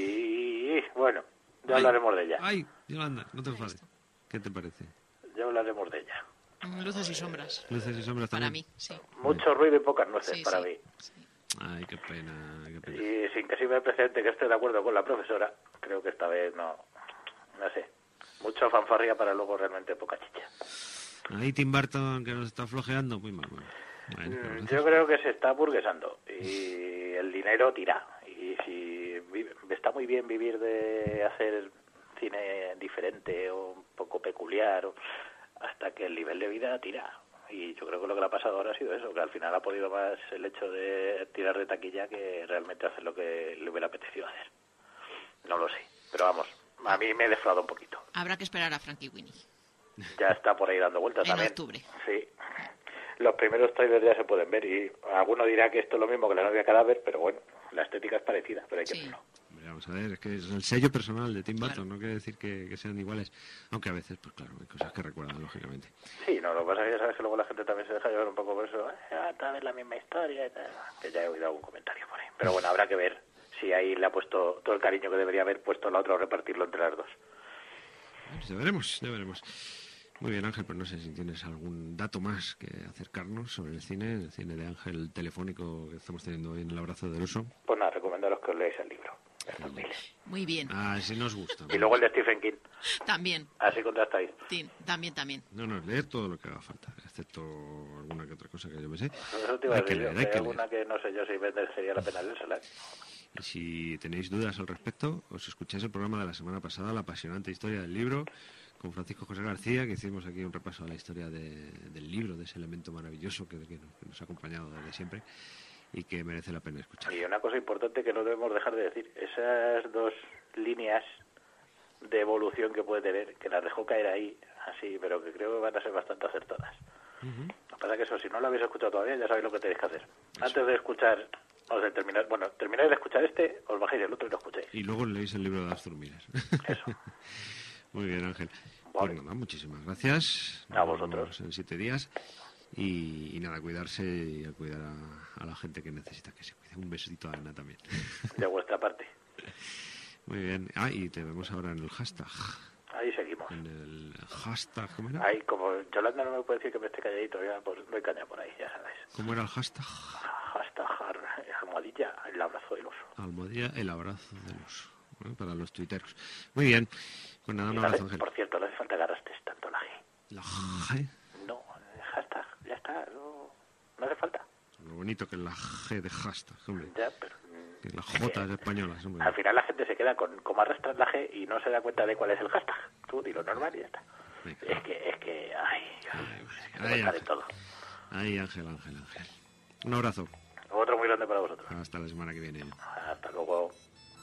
Y bueno, ya hablaremos de ella. Ay, Yolanda, no te enfades. ¿Qué te parece? Ya hablaremos de ella. Luces y sombras. Luces y sombras Para también. mí, sí. Mucho ruido y pocas nueces Sí, para sí, mí. sí. Ay, qué pena, qué pena. Y sin que sirva el precedente que esté de acuerdo con la profesora, creo que esta vez no sé. Mucha fanfarria para luego realmente poca chicha. Ahí Tim Burton, que nos está flojeando, muy mal. Bueno, ¿qué vamos a hacer? Yo creo que se está burguesando y el dinero tira. Y si está muy bien vivir de hacer cine diferente o un poco peculiar, hasta que el nivel de vida tira. Y yo creo que lo que le ha pasado ahora ha sido eso, que al final ha podido más el hecho de tirar de taquilla que realmente hacer lo que le hubiera apetecido hacer. No lo sé, pero vamos, a mí me he defraudado un poquito. Habrá que esperar a Frankie Winnie. Ya está por ahí dando vueltas En también. octubre. Sí. Los primeros trailers ya se pueden ver y alguno dirá que esto es lo mismo que la novia cadáver, pero bueno, la estética es parecida, pero hay que Sí. verlo. Hombre, vamos a ver, es que es el sello personal de Tim Burton, Claro. no quiere decir que sean iguales, aunque a veces, pues claro, hay cosas que recuerdan, lógicamente. Sí, no, lo que pasa es que ya sabes que luego la gente también se deja llevar un poco por eso, tal vez la misma historia y tal, que ya he oído algún comentario por ahí. Pero bueno, habrá que ver si ahí le ha puesto todo el cariño que debería haber puesto la otra o repartirlo entre las dos. Pues ya veremos, ya veremos. Muy bien, Ángel, pues no sé si tienes algún dato más que acercarnos sobre el cine de Ángel telefónico que estamos teniendo hoy en el Abrazo del Oso. Pues nada, recomendaros que os leáis el libro. Estos miles. Muy bien. Ah, sí nos gusta. Y luego el de Stephen King, También. así contrastáis. También. No, leer todo lo que haga falta, excepto alguna que otra cosa que yo me sé. Eso te iba a Hay que decir yo, leer, que hay hay que alguna que no sé yo si sería la pena leérsela. Y si tenéis dudas al respecto, os escucháis el programa de la semana pasada, La apasionante historia del libro, con Francisco José García, que hicimos aquí un repaso a la historia del libro, de ese elemento maravilloso que nos ha acompañado desde siempre y que merece la pena escuchar. Y una cosa importante que no debemos dejar de decir, esas dos líneas de evolución que puede tener, que las dejó caer ahí, así, pero que creo que van a ser bastante acertadas. Lo que pasa es que eso, si no lo habéis escuchado todavía, ya sabéis lo que tenéis que hacer. Antes de escuchar, termináis de escuchar este, os bajáis el otro y lo escucháis. Y luego leéis el libro de Arthur Miller. Eso. Muy bien, Ángel. Vale. Pues nada, muchísimas gracias. A Nos vosotros. vemos en 7 días. Y nada, cuidarse y a cuidar a la gente que necesita que se cuide. Un besito a Ana también. De vuestra parte. Muy bien. Ah, y te vemos ahora en el hashtag. Ahí seguimos. En el hashtag, ¿cómo era? Ahí, como Yolanda no me puede decir que me esté calladito, ya pues no hay caña por ahí, ya sabéis. ¿Cómo era el hashtag? Hasta almohadilla, el abrazo del oso. Almohadilla, el abrazo del oso. ¿Eh? Para los tuiteros. Muy bien. Pues nada, un abrazo, Ángel. Por cierto, no hace falta que arrastres tanto la G. La G. No, hashtag, ya está, no hace falta. Lo bonito que es la G de hashtag, hombre. Ya, pero... Que las J es españolas, hombre. Al final la gente se queda con cómo arrastras la G y no se da cuenta de cuál es el hashtag. Tú dilo normal y ya está. Venga. Es que, ay, Ay, me cuesta de Ángel. todo. Ay, Ángel. Un abrazo. Otro muy grande para vosotros. Hasta la semana que viene. Hasta luego.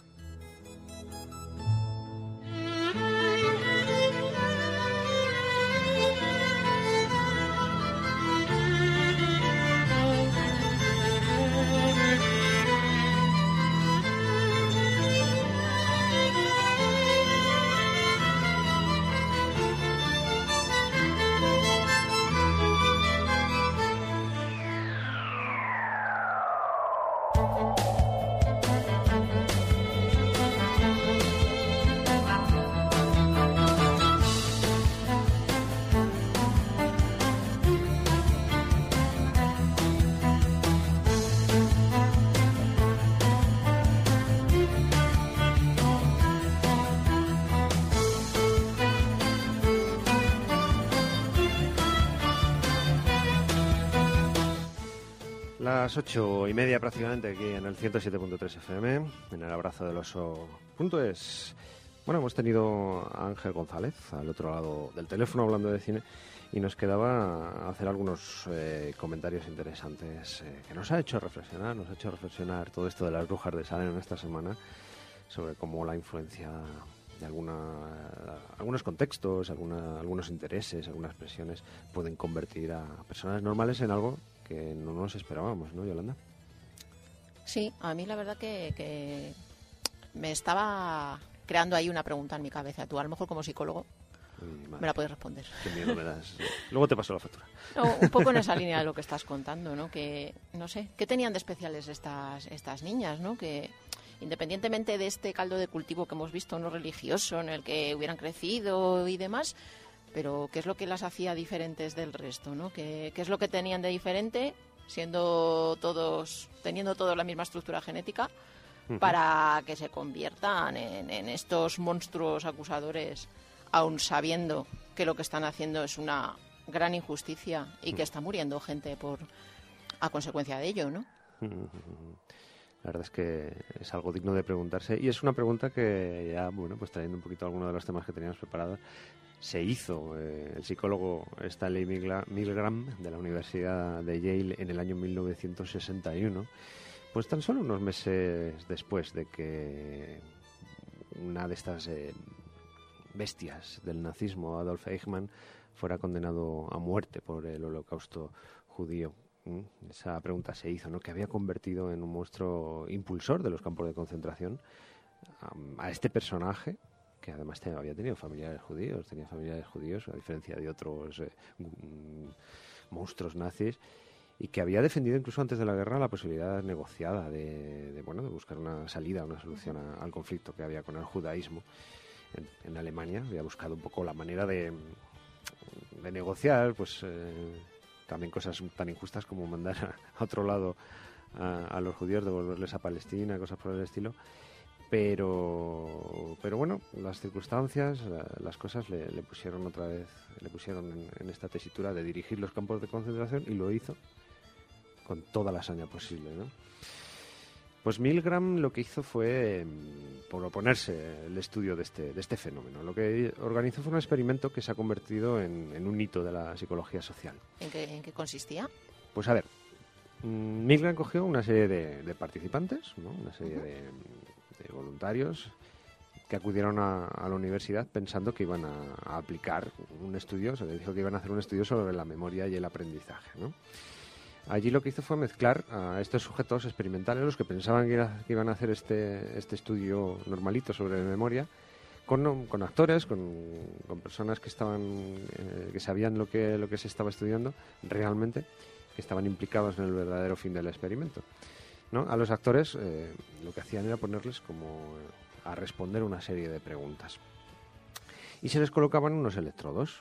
Las 8:30 prácticamente aquí en el 107.3 FM, en el Abrazo del Oso.es. Bueno, hemos tenido a Ángel González al otro lado del teléfono hablando de cine y nos quedaba hacer algunos comentarios interesantes que nos ha hecho reflexionar todo esto de las brujas de Salem en esta semana, sobre cómo la influencia de algunos contextos, algunos intereses, algunas presiones pueden convertir a personas normales en algo que no nos esperábamos, ¿no, Yolanda? Sí, a mí la verdad que me estaba creando ahí una pregunta en mi cabeza. Tú, a lo mejor como psicólogo, me la puedes responder. Qué miedo me das. Luego te paso la factura. No, un poco en esa línea de lo que estás contando, ¿no? Que, no sé, ¿qué tenían de especiales estas niñas, ¿no? Que independientemente de este caldo de cultivo que hemos visto, no religioso, en el que hubieran crecido y demás, pero ¿qué es lo que las hacía diferentes del resto, ¿no? ¿Qué es lo que tenían de diferente, teniendo todos la misma estructura genética, para que se conviertan en estos monstruos acusadores, aun sabiendo que lo que están haciendo es una gran injusticia y que está muriendo gente a consecuencia de ello, ¿no? La verdad es que es algo digno de preguntarse, y es una pregunta que ya, bueno, pues trayendo un poquito algunos de los temas que teníamos preparados, se hizo el psicólogo Stanley Milgram de la Universidad de Yale en el año 1961, pues tan solo unos meses después de que una de estas bestias del nazismo, Adolf Eichmann, fuera condenado a muerte por el Holocausto judío. Esa pregunta se hizo, ¿no? Que había convertido en un monstruo impulsor de los campos de concentración a este personaje, que además había tenido familiares judíos, a diferencia de otros monstruos nazis, y que había defendido incluso antes de la guerra la posibilidad negociada de buscar una salida, una solución al conflicto que había con el judaísmo en Alemania. Había buscado un poco la manera de negociar, pues también cosas tan injustas como mandar a otro lado a los judíos, devolverles a Palestina, cosas por el estilo. Pero bueno, las circunstancias, las cosas le pusieron en esta tesitura de dirigir los campos de concentración, y lo hizo con toda la hazaña posible, ¿no? Pues Milgram lo que hizo fue proponerse el estudio de este fenómeno. Lo que organizó fue un experimento que se ha convertido en un hito de la psicología social. ¿En qué consistía? Pues a ver, Milgram cogió una serie de participantes, ¿no? Una serie de voluntarios que acudieron a la universidad pensando que iban a aplicar un estudio. Se les dijo que iban a hacer un estudio sobre la memoria y el aprendizaje, ¿no? Allí lo que hizo fue mezclar a estos sujetos experimentales, los que pensaban que iban a hacer este estudio normalito sobre memoria, con actores, con personas que que sabían lo que se estaba estudiando realmente, que estaban implicados en el verdadero fin del experimento, ¿no? A los actores lo que hacían era ponerles como a responder una serie de preguntas, y se les colocaban unos electrodos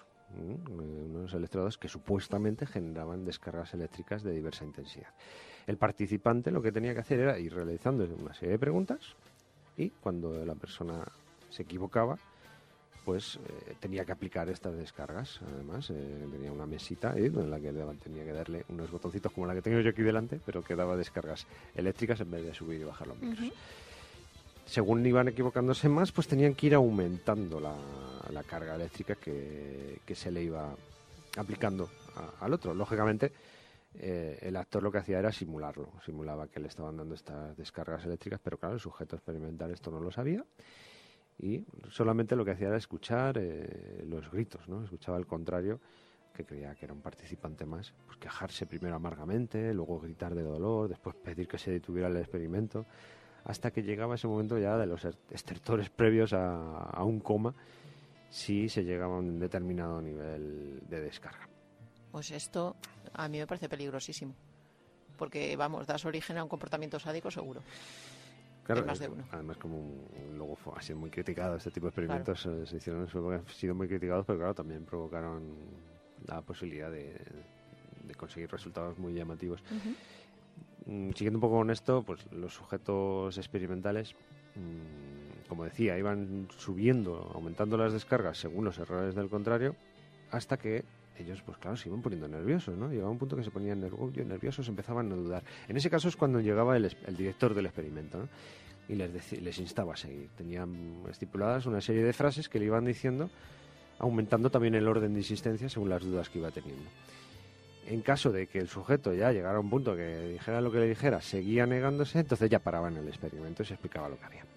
que supuestamente generaban descargas eléctricas de diversa intensidad. El participante lo que tenía que hacer era ir realizando una serie de preguntas, y cuando la persona se equivocaba, pues tenía que aplicar estas descargas. Además, tenía una mesita en la que tenía que darle unos botoncitos como la que tengo yo aquí delante, pero que daba descargas eléctricas en vez de subir y bajar los micros. Según iban equivocándose más, pues tenían que ir aumentando la carga eléctrica que se le iba aplicando al otro. Lógicamente, el actor lo que hacía era simulaba que le estaban dando estas descargas eléctricas, pero claro, el sujeto experimental esto no lo sabía, y solamente lo que hacía era escuchar los gritos, ¿no? Escuchaba al contrario, que creía que era un participante más, pues quejarse primero amargamente, luego gritar de dolor, después pedir que se detuviera el experimento, hasta que llegaba ese momento ya de los estertores previos a un coma, si se llegaba a un determinado nivel de descarga. Pues esto a mí me parece peligrosísimo, porque, vamos, das origen a un comportamiento sádico seguro. Claro, más de uno. Además, luego ha sido muy criticado este tipo de experimentos, claro. Se hicieron en su época, han sido muy criticados, pero claro, también provocaron la posibilidad de conseguir resultados muy llamativos. Siguiendo un poco con esto, pues los sujetos experimentales, como decía, iban aumentando las descargas según los errores del contrario, hasta que ellos, pues claro, se iban poniendo nerviosos, ¿no? Llegaba un punto que se ponían nerviosos, empezaban a dudar. En ese caso es cuando llegaba el director del experimento, ¿no? Y les instaba a seguir. Tenían estipuladas una serie de frases que le iban diciendo aumentando también el orden de insistencia según las dudas que iba teniendo. En caso de que el sujeto ya llegara a un punto que dijera lo que le dijera, seguía negándose, entonces ya paraban el experimento y se explicaba lo que había.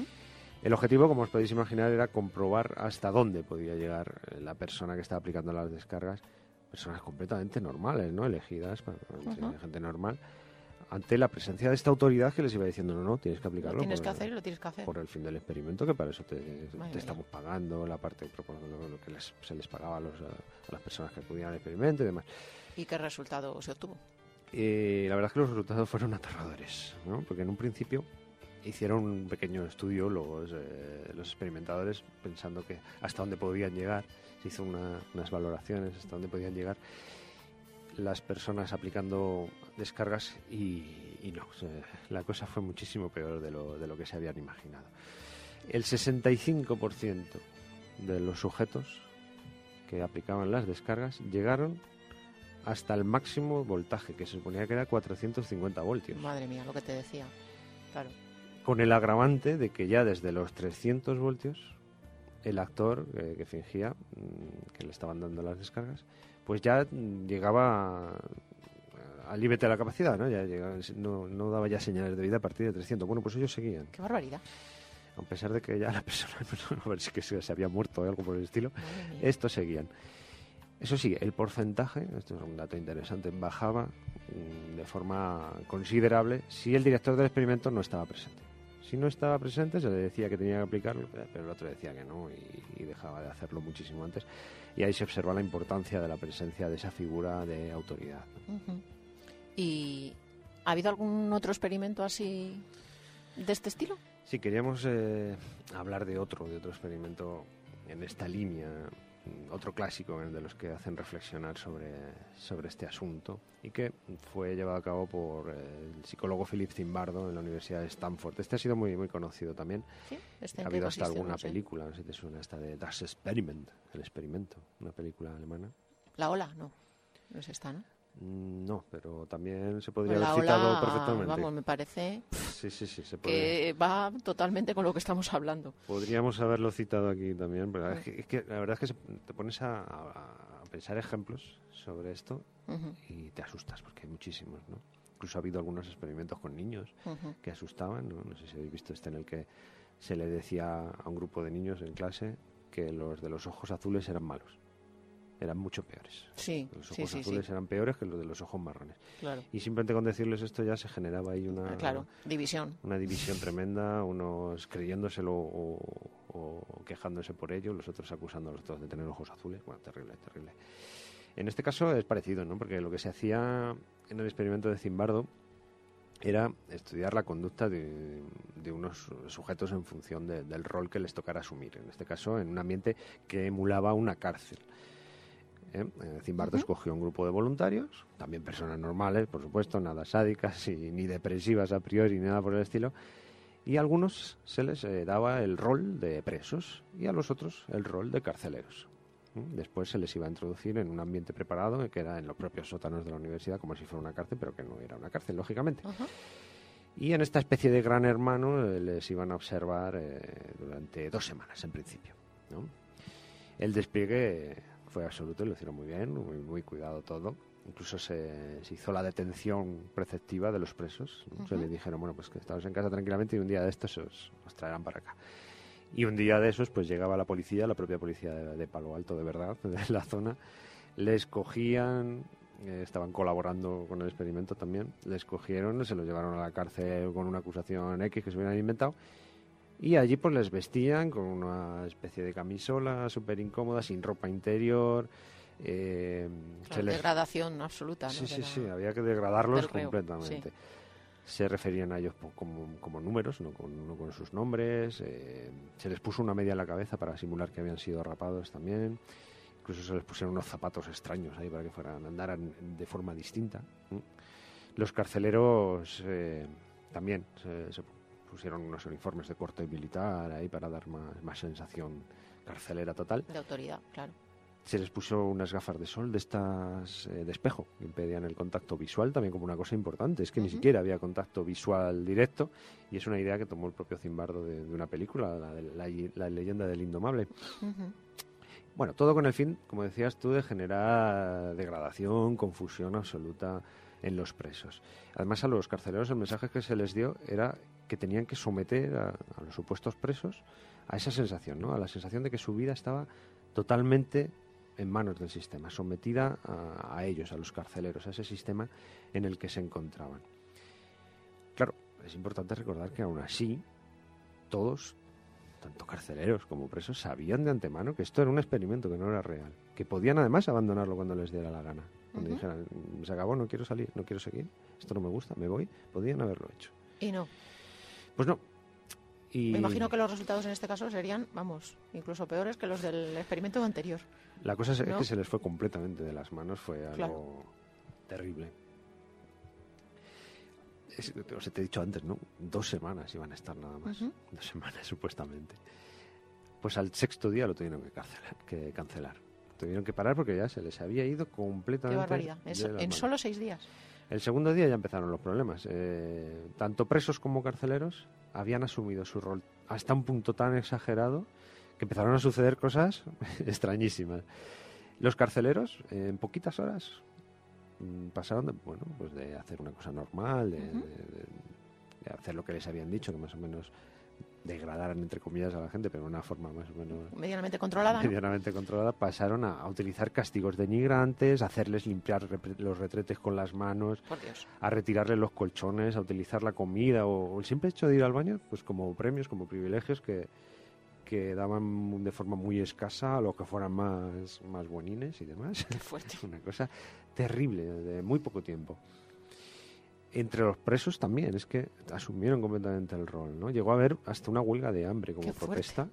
El objetivo, como os podéis imaginar, era comprobar hasta dónde podía llegar la persona que estaba aplicando las descargas, personas completamente normales, ¿no? Elegidas, gente normal, ante la presencia de esta autoridad que les iba diciendo, no, tienes que aplicarlo. Lo tienes que hacer y lo tienes que hacer. Por el fin del experimento, que para eso te estamos pagando, la parte lo que se les pagaba a las personas que acudían al experimento y demás. ¿Y qué resultado se obtuvo? La verdad es que los resultados fueron aterradores, ¿no? Porque en un principio hicieron un pequeño estudio los experimentadores pensando que hasta dónde podían llegar, se hizo unas valoraciones hasta dónde podían llegar las personas aplicando descargas y no, la cosa fue muchísimo peor de lo que se habían imaginado. El 65% de los sujetos que aplicaban las descargas llegaron hasta el máximo voltaje, que se suponía que era 450 voltios. Madre mía, lo que te decía. Claro. Con el agravante de que ya desde los 300 voltios el actor que fingía que le estaban dando las descargas, pues ya llegaba al límite de la capacidad, ¿no? Ya llegaba, no daba ya señales de vida a partir de 300. Bueno, pues ellos seguían. ¡Qué barbaridad! A pesar de que ya la persona, a ver si que se había muerto o algo por el estilo, estos seguían. Eso sí, el porcentaje, esto es un dato interesante, bajaba de forma considerable si el director del experimento no estaba presente. Si no estaba presente, se le decía que tenía que aplicarlo, pero el otro decía que no y dejaba de hacerlo muchísimo antes. Y ahí se observa la importancia de la presencia de esa figura de autoridad, ¿no? ¿Y ha habido algún otro experimento así de este estilo? Sí, queríamos hablar de otro experimento en esta línea, otro clásico de los que hacen reflexionar sobre este asunto y que fue llevado a cabo por el psicólogo Philip Zimbardo en la Universidad de Stanford. Este ha sido muy, muy conocido también. ¿Sí? Ha habido hasta alguna película, no sé si te suena, esta de Das Experiment, el experimento, una película alemana. La Ola, no es esta, ¿no? No, pero también se podría Pues haber la citado Ola, perfectamente. Vamos, me parece Sí, se puede. que va totalmente con lo que estamos hablando. Podríamos haberlo citado aquí también, pero es que la verdad es que te pones a pensar ejemplos sobre esto y te asustas, porque hay muchísimos, ¿no? Incluso ha habido algunos experimentos con niños que asustaban, ¿no? No sé si habéis visto en el que se le decía a un grupo de niños en clase que los de los ojos azules eran malos. Eran mucho peores. Sí, los ojos azules eran peores que los de los ojos marrones. Claro. Y simplemente con decirles esto ya se generaba ahí una división. Una división tremenda, unos creyéndoselo o quejándose por ello, los otros acusando a los otros de tener ojos azules. Bueno, terrible, terrible. En este caso es parecido, ¿no? Porque lo que se hacía en el experimento de Zimbardo era estudiar la conducta de unos sujetos en función del rol que les tocara asumir. En este caso, en un ambiente que emulaba una cárcel. Zimbardo escogió un grupo de voluntarios, también personas normales, por supuesto, nada sádicas ni depresivas a priori, ni nada por el estilo, y a algunos se les daba el rol de presos y a los otros el rol de carceleros. Después se les iba a introducir en un ambiente preparado, que era en los propios sótanos de la universidad, como si fuera una cárcel, pero que no era una cárcel, lógicamente. Y en esta especie de gran hermano les iban a observar durante 2 semanas, en principio, ¿no? El despliegue fue absoluto y lo hicieron muy bien, muy cuidado todo. Incluso se hizo la detención preceptiva de los presos. Se les dijeron, bueno, pues que estáis en casa tranquilamente y un día de estos os traerán para acá. Y un día de esos pues llegaba la policía, la propia policía de Palo Alto, de verdad, de la zona. Les cogían, estaban colaborando con el experimento también, les cogieron, se los llevaron a la cárcel con una acusación X que se hubieran inventado. Y allí pues les vestían con una especie de camisola súper incómoda, sin ropa interior. Degradación absoluta, ¿no? Sí, había que degradarlos completamente. Sí. Se referían a ellos como números, no con sus nombres. Se les puso una media en la cabeza para simular que habían sido rapados también. Incluso se les pusieron unos zapatos extraños ahí para que andaran de forma distinta. Los carceleros también se pusieron unos uniformes de corte militar ahí para dar más sensación carcelera total. De autoridad, claro. Se les puso unas gafas de sol de estas de espejo que impedían el contacto visual, también como una cosa importante. Es que ni siquiera había contacto visual directo y es una idea que tomó el propio Zimbardo de una película, la leyenda del Indomable. Bueno, todo con el fin, como decías tú, de generar degradación, confusión absoluta en los presos. Además, a los carceleros el mensaje que se les dio era que tenían que someter a los supuestos presos a esa sensación, ¿no? A la sensación de que su vida estaba totalmente en manos del sistema, sometida a ellos, a los carceleros, a ese sistema en el que se encontraban. Claro, es importante recordar que aún así todos, tanto carceleros como presos, sabían de antemano que esto era un experimento, que no era real, que podían además abandonarlo cuando les diera la gana. Cuando dijeran, se acabó, no quiero salir, no quiero seguir, esto no me gusta, me voy, podían haberlo hecho. Y no. Pues no. Y Me imagino que los resultados en este caso serían, vamos, incluso peores que los del experimento anterior. la cosa es ¿no? que se les fue completamente de las manos, fue algo Claro. terrible. Os te he dicho antes, ¿no? 2 semanas iban a estar nada más. 2 semanas, supuestamente. Pues al 6º día lo tuvieron que cancelar. Tuvieron que parar porque ya se les había ido completamente. Qué barbaridad. de las En manos. solo 6 días. El segundo día ya empezaron los problemas. Tanto presos como carceleros habían asumido su rol hasta un punto tan exagerado que empezaron a suceder cosas extrañísimas. Los carceleros, en poquitas horas, pasaron de hacer una cosa normal, de hacer lo que les habían dicho, que más o menos degradaran, entre comillas, a la gente, pero de una forma más o menos Medianamente controlada, ¿no? medianamente controlada, pasaron a utilizar castigos denigrantes, a hacerles limpiar los retretes con las manos, Por Dios. a retirarles los colchones, a utilizar la comida o el simple hecho de ir al baño, pues como premios, como privilegios que daban de forma muy escasa a los que fueran más buenines y demás. Qué fuerte. Una cosa terrible, de muy poco tiempo. Entre los presos también, es que asumieron completamente el rol, ¿no? Llegó a haber hasta una huelga de hambre como Qué fuerte. protesta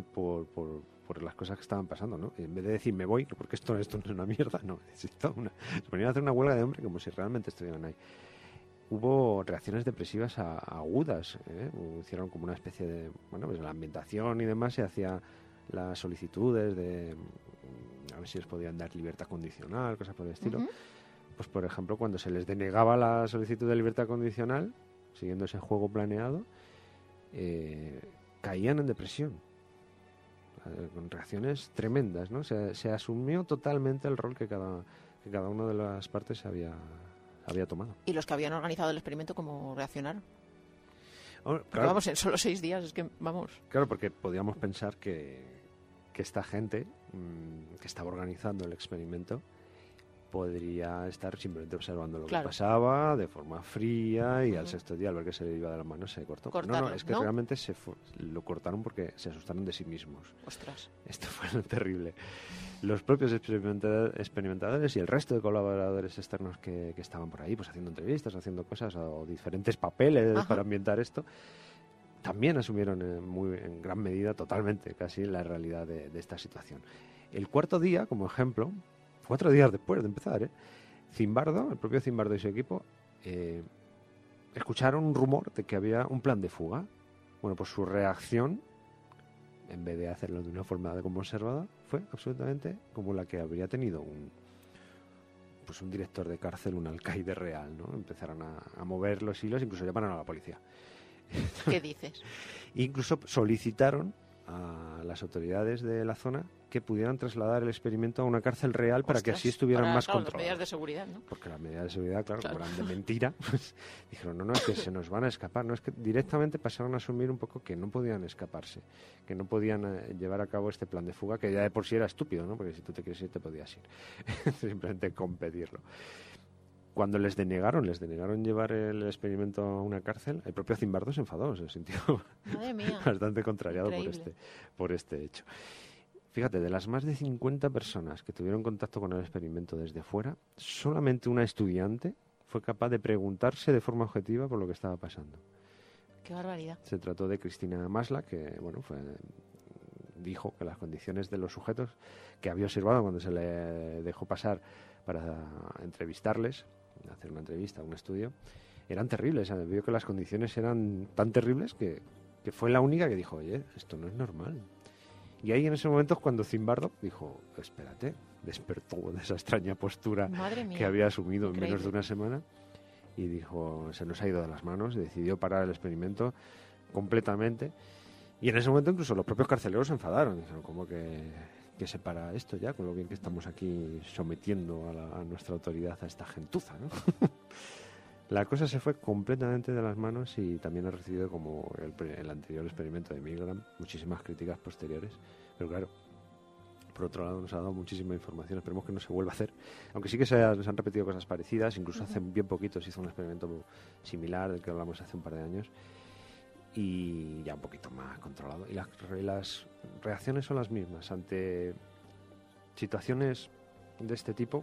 por las cosas que estaban pasando, ¿no? En vez de decir me voy, porque esto no es una mierda, no, se ponían a hacer una huelga de hambre como si realmente estuvieran ahí. Hubo reacciones depresivas agudas, ¿eh? Hicieron como una especie de, pues la ambientación y demás, se hacía las solicitudes de a ver si les podían dar libertad condicional, cosas por el estilo. Pues por ejemplo, cuando se les denegaba la solicitud de libertad condicional, siguiendo ese juego planeado, caían en depresión, con reacciones tremendas, ¿no? Se asumió totalmente el rol que cada una de las partes había tomado. ¿Y los que habían organizado el experimento cómo reaccionaron? Ahora, Porque vamos, en solo 6 días, es que vamos. Claro, porque podíamos pensar que esta gente que estaba organizando el experimento podría estar simplemente observando lo que pasaba de forma fría y al 6º día, al ver que se le iba de las manos, se cortó. No, es que realmente lo cortaron porque se asustaron de sí mismos. Ostras. Esto fue lo terrible. Los propios experimentadores y el resto de colaboradores externos que estaban por ahí, pues haciendo entrevistas, haciendo cosas o diferentes papeles para ambientar esto, también asumieron en gran medida, totalmente, casi la realidad de esta situación. El 4º día, como ejemplo, 4 días después de empezar, Zimbardo, el propio Zimbardo y su equipo, escucharon un rumor de que había un plan de fuga. Bueno, pues su reacción, en vez de hacerlo de una forma como observada, fue absolutamente como la que habría tenido un director de cárcel, un alcaide real, ¿no? Empezaron a mover los hilos, incluso llamaron a la policía. ¿Qué dices? Incluso solicitaron a las autoridades de la zona que pudieran trasladar el experimento a una cárcel real para que así estuvieran más controlados. Las medidas de seguridad, ¿no? Porque las medidas de seguridad, claro, como eran de mentira, pues dijeron, no, es que se nos van a escapar. No, es que directamente pasaron a asumir un poco que no podían escaparse, que no podían llevar a cabo este plan de fuga, que ya de por sí era estúpido, ¿no? Porque si tú te quieres ir, te podías ir. Simplemente con pedirlo. Cuando les denegaron llevar el experimento a una cárcel, el propio Zimbardo se enfadó, se sintió Madre mía. bastante contrariado por este hecho. Fíjate, de las más de 50 personas que tuvieron contacto con el experimento desde fuera, solamente una estudiante fue capaz de preguntarse de forma objetiva por lo que estaba pasando. Qué barbaridad. Se trató de Cristina Masla, que dijo que las condiciones de los sujetos que había observado cuando se le dejó pasar para entrevistarles, hacer una entrevista, un estudio, eran terribles. Vio que las condiciones eran tan terribles que fue la única que dijo, oye, esto no es normal. Y ahí en ese momento es cuando Zimbardo dijo, espérate, despertó de esa extraña postura que había asumido en menos de una semana y dijo, se nos ha ido de las manos, decidió parar el experimento completamente Y en ese momento incluso los propios carceleros se enfadaron. Dijeron, ¿cómo que se para esto ya? Con lo bien que estamos aquí sometiendo a nuestra autoridad a esta gentuza, ¿no? La cosa se fue completamente de las manos y también ha recibido, como el anterior experimento de Milgram, muchísimas críticas posteriores. Pero claro, por otro lado nos ha dado muchísima información. Esperemos que no se vuelva a hacer. Aunque sí que se han repetido cosas parecidas. Incluso hace bien poquito se hizo un experimento similar del que hablamos hace un par de años. Y ya un poquito más controlado. Y las reacciones son las mismas ante situaciones de este tipo.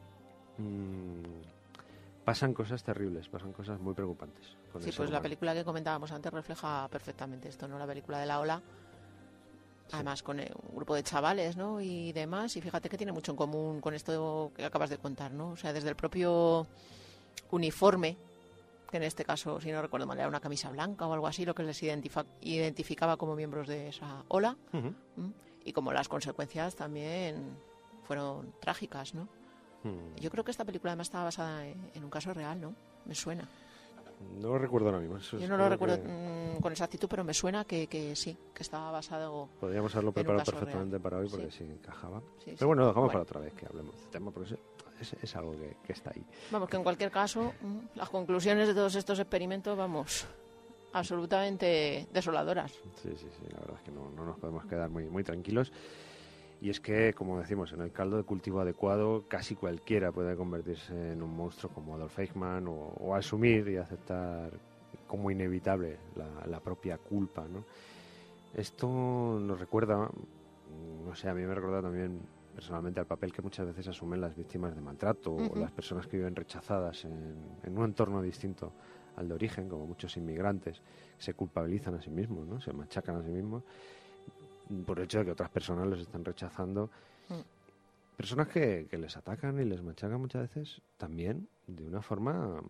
Pasan cosas terribles, pasan cosas muy preocupantes. Sí, pues la película que comentábamos antes refleja perfectamente esto, ¿no? La película de La Ola, además con un grupo de chavales, ¿no? Y demás, y fíjate que tiene mucho en común con esto que acabas de contar, ¿no? O sea, desde el propio uniforme, que en este caso, si no recuerdo mal, era una camisa blanca o algo así, lo que les identificaba como miembros de esa ola, y como las consecuencias también fueron trágicas, ¿no? Yo creo que esta película además estaba basada en un caso real, ¿no? Me suena. No lo recuerdo ahora mismo. Yo no lo recuerdo con exactitud, pero me suena que sí, que estaba basado. Podríamos haberlo preparado perfectamente real para hoy porque sí encajaba. Sí, pero bueno, lo dejamos para otra vez que hablemos de tema, porque es algo que está ahí. Vamos, que en cualquier caso, las conclusiones de todos estos experimentos, vamos, absolutamente desoladoras. Sí, la verdad es que no nos podemos quedar muy tranquilos. Y es que, como decimos, en el caldo de cultivo adecuado casi cualquiera puede convertirse en un monstruo como Adolf Eichmann o asumir y aceptar como inevitable la propia culpa, ¿no? Esto nos recuerda, no sé, a mí me recuerda también personalmente al papel que muchas veces asumen las víctimas de maltrato o las personas que viven rechazadas en un entorno distinto al de origen, como muchos inmigrantes, que se culpabilizan a sí mismos, ¿no? Se machacan a sí mismos por el hecho de que otras personas los están rechazando. Personas que les atacan y les machacan muchas veces también de una forma,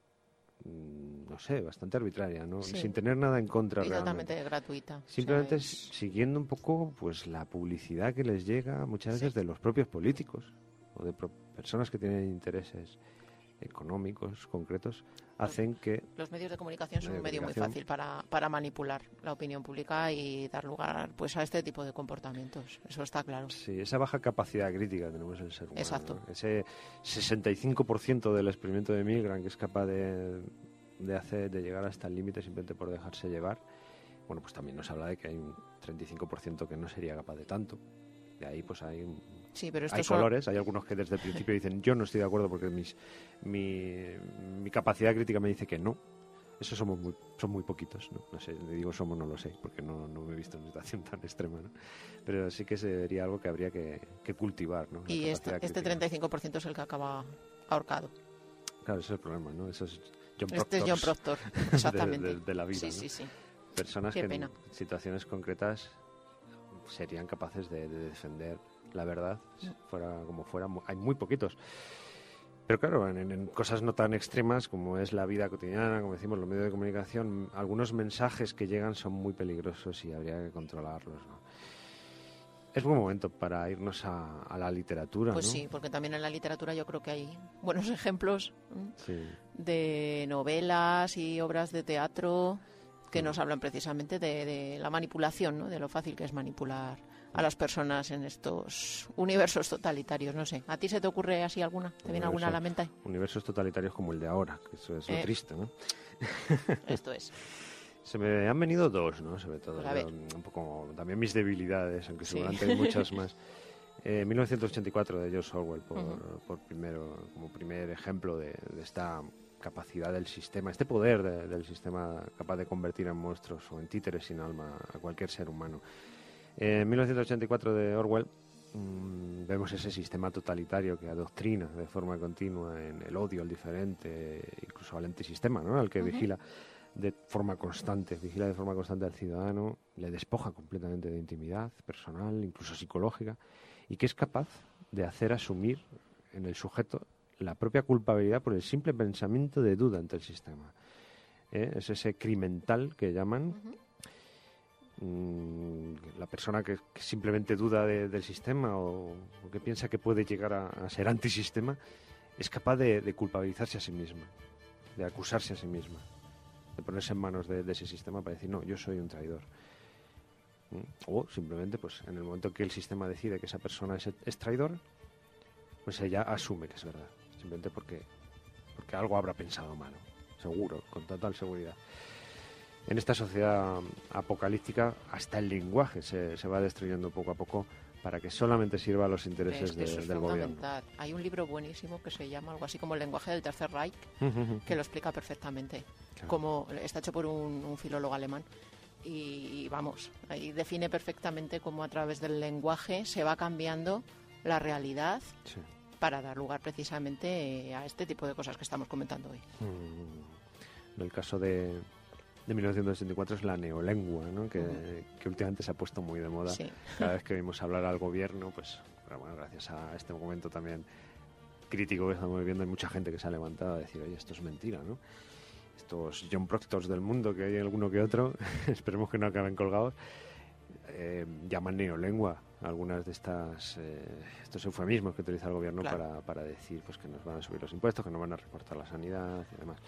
no sé, bastante arbitraria, ¿no? Sí. Sin tener nada en contra y realmente. Totalmente gratuita. Simplemente O sea, siguiendo un poco pues la publicidad que les llega muchas veces de los propios políticos o de personas que tienen intereses económicos concretos, hacen que los medios de comunicación son un medio muy fácil para manipular la opinión pública y dar lugar pues a este tipo de comportamientos. Eso está claro. Sí, esa baja capacidad crítica tenemos el ser humano. Exacto. ¿No? Ese 65% del experimento de Milgram que es capaz de llegar hasta el límite simplemente por dejarse llevar. Bueno, pues también nos habla de que hay un 35% que no sería capaz de tanto. De ahí pues hay colores, hay algunos que desde el principio dicen yo no estoy de acuerdo porque mi capacidad crítica me dice que no. Eso son muy poquitos, ¿no? No sé, digo somos, no lo sé, porque no me he visto en una situación tan extrema, ¿no? Pero sí que sería algo que habría que cultivar, ¿no? Y este 35% es el que acaba ahorcado. Claro, ese es el problema, ¿no? Eso es John Proctor, exactamente. de la vida, sí, ¿no? sí. Personas Qué que pena. en situaciones concretas serían capaces de defender la verdad, fuera como fuera. Hay muy poquitos. Pero claro, en cosas no tan extremas como es la vida cotidiana, como decimos, los medios de comunicación, algunos mensajes que llegan son muy peligrosos y habría que controlarlos, ¿no? Es buen momento para irnos a la literatura, pues ¿no? Sí, porque también en la literatura yo creo que hay buenos ejemplos de novelas y obras de teatro que nos hablan precisamente de la manipulación, ¿no? De lo fácil que es manipular a las personas en estos universos totalitarios. No sé, ¿a ti se te ocurre así alguna? ¿Te viene alguna a la mente? Universos totalitarios como el de ahora, que eso es lo triste, ¿no? Esto es. Se me han venido dos, ¿no? Sobre todo. Pues Un poco también mis debilidades, aunque seguramente hay muchas más. 1984 de George Orwell, como primer ejemplo de esta capacidad del sistema, este poder del sistema capaz de convertir en monstruos o en títeres sin alma a cualquier ser humano. En 1984 de Orwell vemos ese sistema totalitario que adoctrina de forma continua en el odio al diferente, incluso al antisistema, ¿no? Al que vigila de forma constante al ciudadano, le despoja completamente de intimidad personal, incluso psicológica, y que es capaz de hacer asumir en el sujeto la propia culpabilidad por el simple pensamiento de duda ante el sistema. Es ese crimental que llaman, la persona que simplemente duda del sistema o que piensa que puede llegar a ser antisistema, es capaz de culpabilizarse a sí misma, de acusarse a sí misma, de ponerse en manos de ese sistema para decir, no, yo soy un traidor. O simplemente, pues en el momento que el sistema decide que esa persona es traidor, pues ella asume que es verdad, simplemente porque algo habrá pensado mal, seguro, con total seguridad. En esta sociedad apocalíptica, hasta el lenguaje se va destruyendo poco a poco para que solamente sirva a los intereses Eso es del gobierno. fundamental. Hay un libro buenísimo que se llama algo así como El lenguaje del Tercer Reich, que lo explica perfectamente. Claro. Como está hecho por un filólogo alemán. Y vamos, ahí define perfectamente cómo a través del lenguaje se va cambiando la realidad Sí. para dar lugar precisamente a este tipo de cosas que estamos comentando hoy. En el caso de 1984 es la neolengua, ¿no? que últimamente se ha puesto muy de moda. Sí. Cada vez que oímos hablar al gobierno, pues bueno, gracias a este momento también crítico que estamos viviendo, hay mucha gente que se ha levantado a decir, oye, esto es mentira, ¿no? Estos John Proctors del mundo, que hay alguno que otro, esperemos que no acaben colgados, llaman neolengua algunas de estos eufemismos que utiliza el gobierno, claro, para decir pues que nos van a subir los impuestos, que nos van a recortar la sanidad y demás.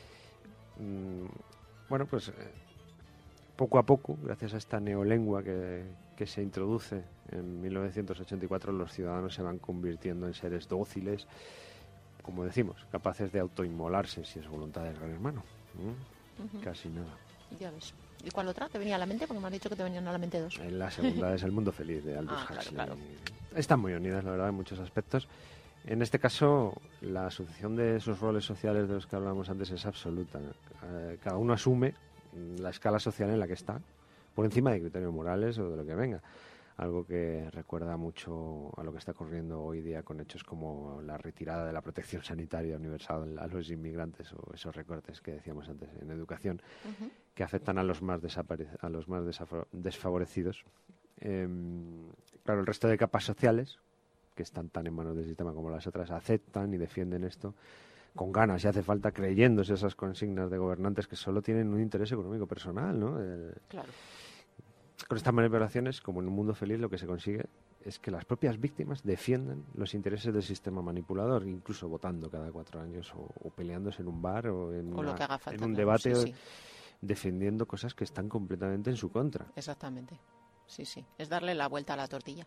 Bueno, pues poco a poco, gracias a esta neolengua que se introduce en 1984, los ciudadanos se van convirtiendo en seres dóciles, como decimos, capaces de autoinmolarse si es voluntad del gran hermano. Casi nada. Ya ves. ¿Y cuál otra te venía a la mente? Porque me has dicho que te venían a la mente dos. La segunda es El mundo feliz, de Aldous Huxley. Claro. Están muy unidas, la verdad, en muchos aspectos. En este caso, la asociación de esos roles sociales de los que hablábamos antes es absoluta. Cada uno asume la escala social en la que está, por encima de criterios morales o de lo que venga. Algo que recuerda mucho a lo que está ocurriendo hoy día con hechos como la retirada de la protección sanitaria universal a los inmigrantes, o esos recortes que decíamos antes en educación, que afectan a los más desfavorecidos. Claro, el resto de capas sociales, que están tan en manos del sistema como las otras, aceptan y defienden esto con ganas, si hace falta, creyéndose esas consignas de gobernantes que solo tienen un interés económico personal, ¿no? Claro. Con estas manipulaciones, como en un mundo feliz, lo que se consigue es que las propias víctimas defiendan los intereses del sistema manipulador, incluso votando cada 4 años o peleándose en un bar o en lo que haga falta, un claro, debate, sí. defendiendo cosas que están completamente en su contra. Exactamente. Sí. Es darle la vuelta a la tortilla.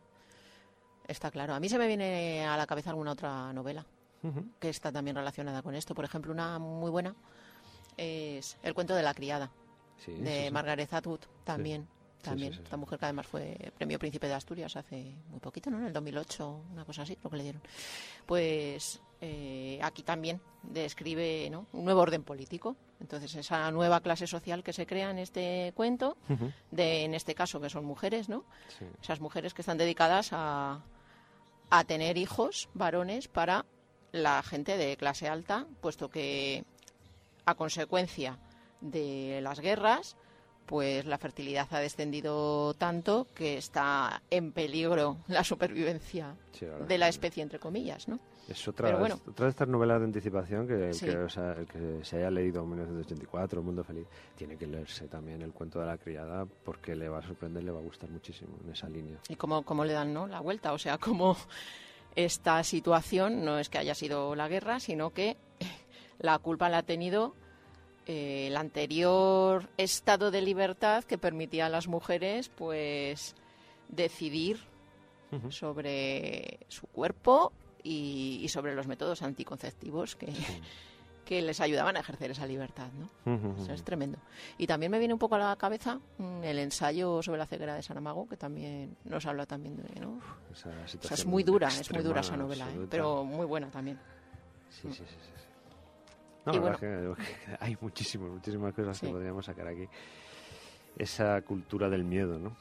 Está claro. A mí se me viene a la cabeza alguna otra novela que está también relacionada con esto. Por ejemplo, una muy buena es El cuento de la criada, de Margaret Atwood, también. Sí. Esta mujer que además fue premio Príncipe de Asturias hace muy poquito, ¿no? En el 2008, una cosa así, creo que le dieron. Pues aquí también describe, ¿no?, un nuevo orden político. Entonces, esa nueva clase social que se crea en este cuento, en este caso que son mujeres, ¿no? Sí. Esas mujeres que están dedicadas a tener hijos varones para la gente de clase alta, puesto que a consecuencia de las guerras, pues la fertilidad ha descendido tanto que está en peligro la supervivencia de la especie, entre comillas, ¿no? Es otra de estas novelas de anticipación que se haya leído en 1984, El mundo feliz, tiene que leerse también El cuento de la criada, porque le va a sorprender, le va a gustar muchísimo en esa línea. Y cómo le dan, ¿no?, la vuelta, o sea, cómo esta situación no es que haya sido la guerra, sino que la culpa la ha tenido el anterior estado de libertad que permitía a las mujeres pues decidir sobre su cuerpo y sobre los métodos anticonceptivos que les ayudaban a ejercer esa libertad, ¿no? Eso es tremendo. Y también me viene un poco a la cabeza el ensayo sobre la ceguera de Saramago, que también nos habla también de, ¿no? O sea, es muy dura esa novela, pero muy buena también. Sí. No, la verdad es que hay muchísimas cosas que podríamos sacar aquí. Esa cultura del miedo, ¿no?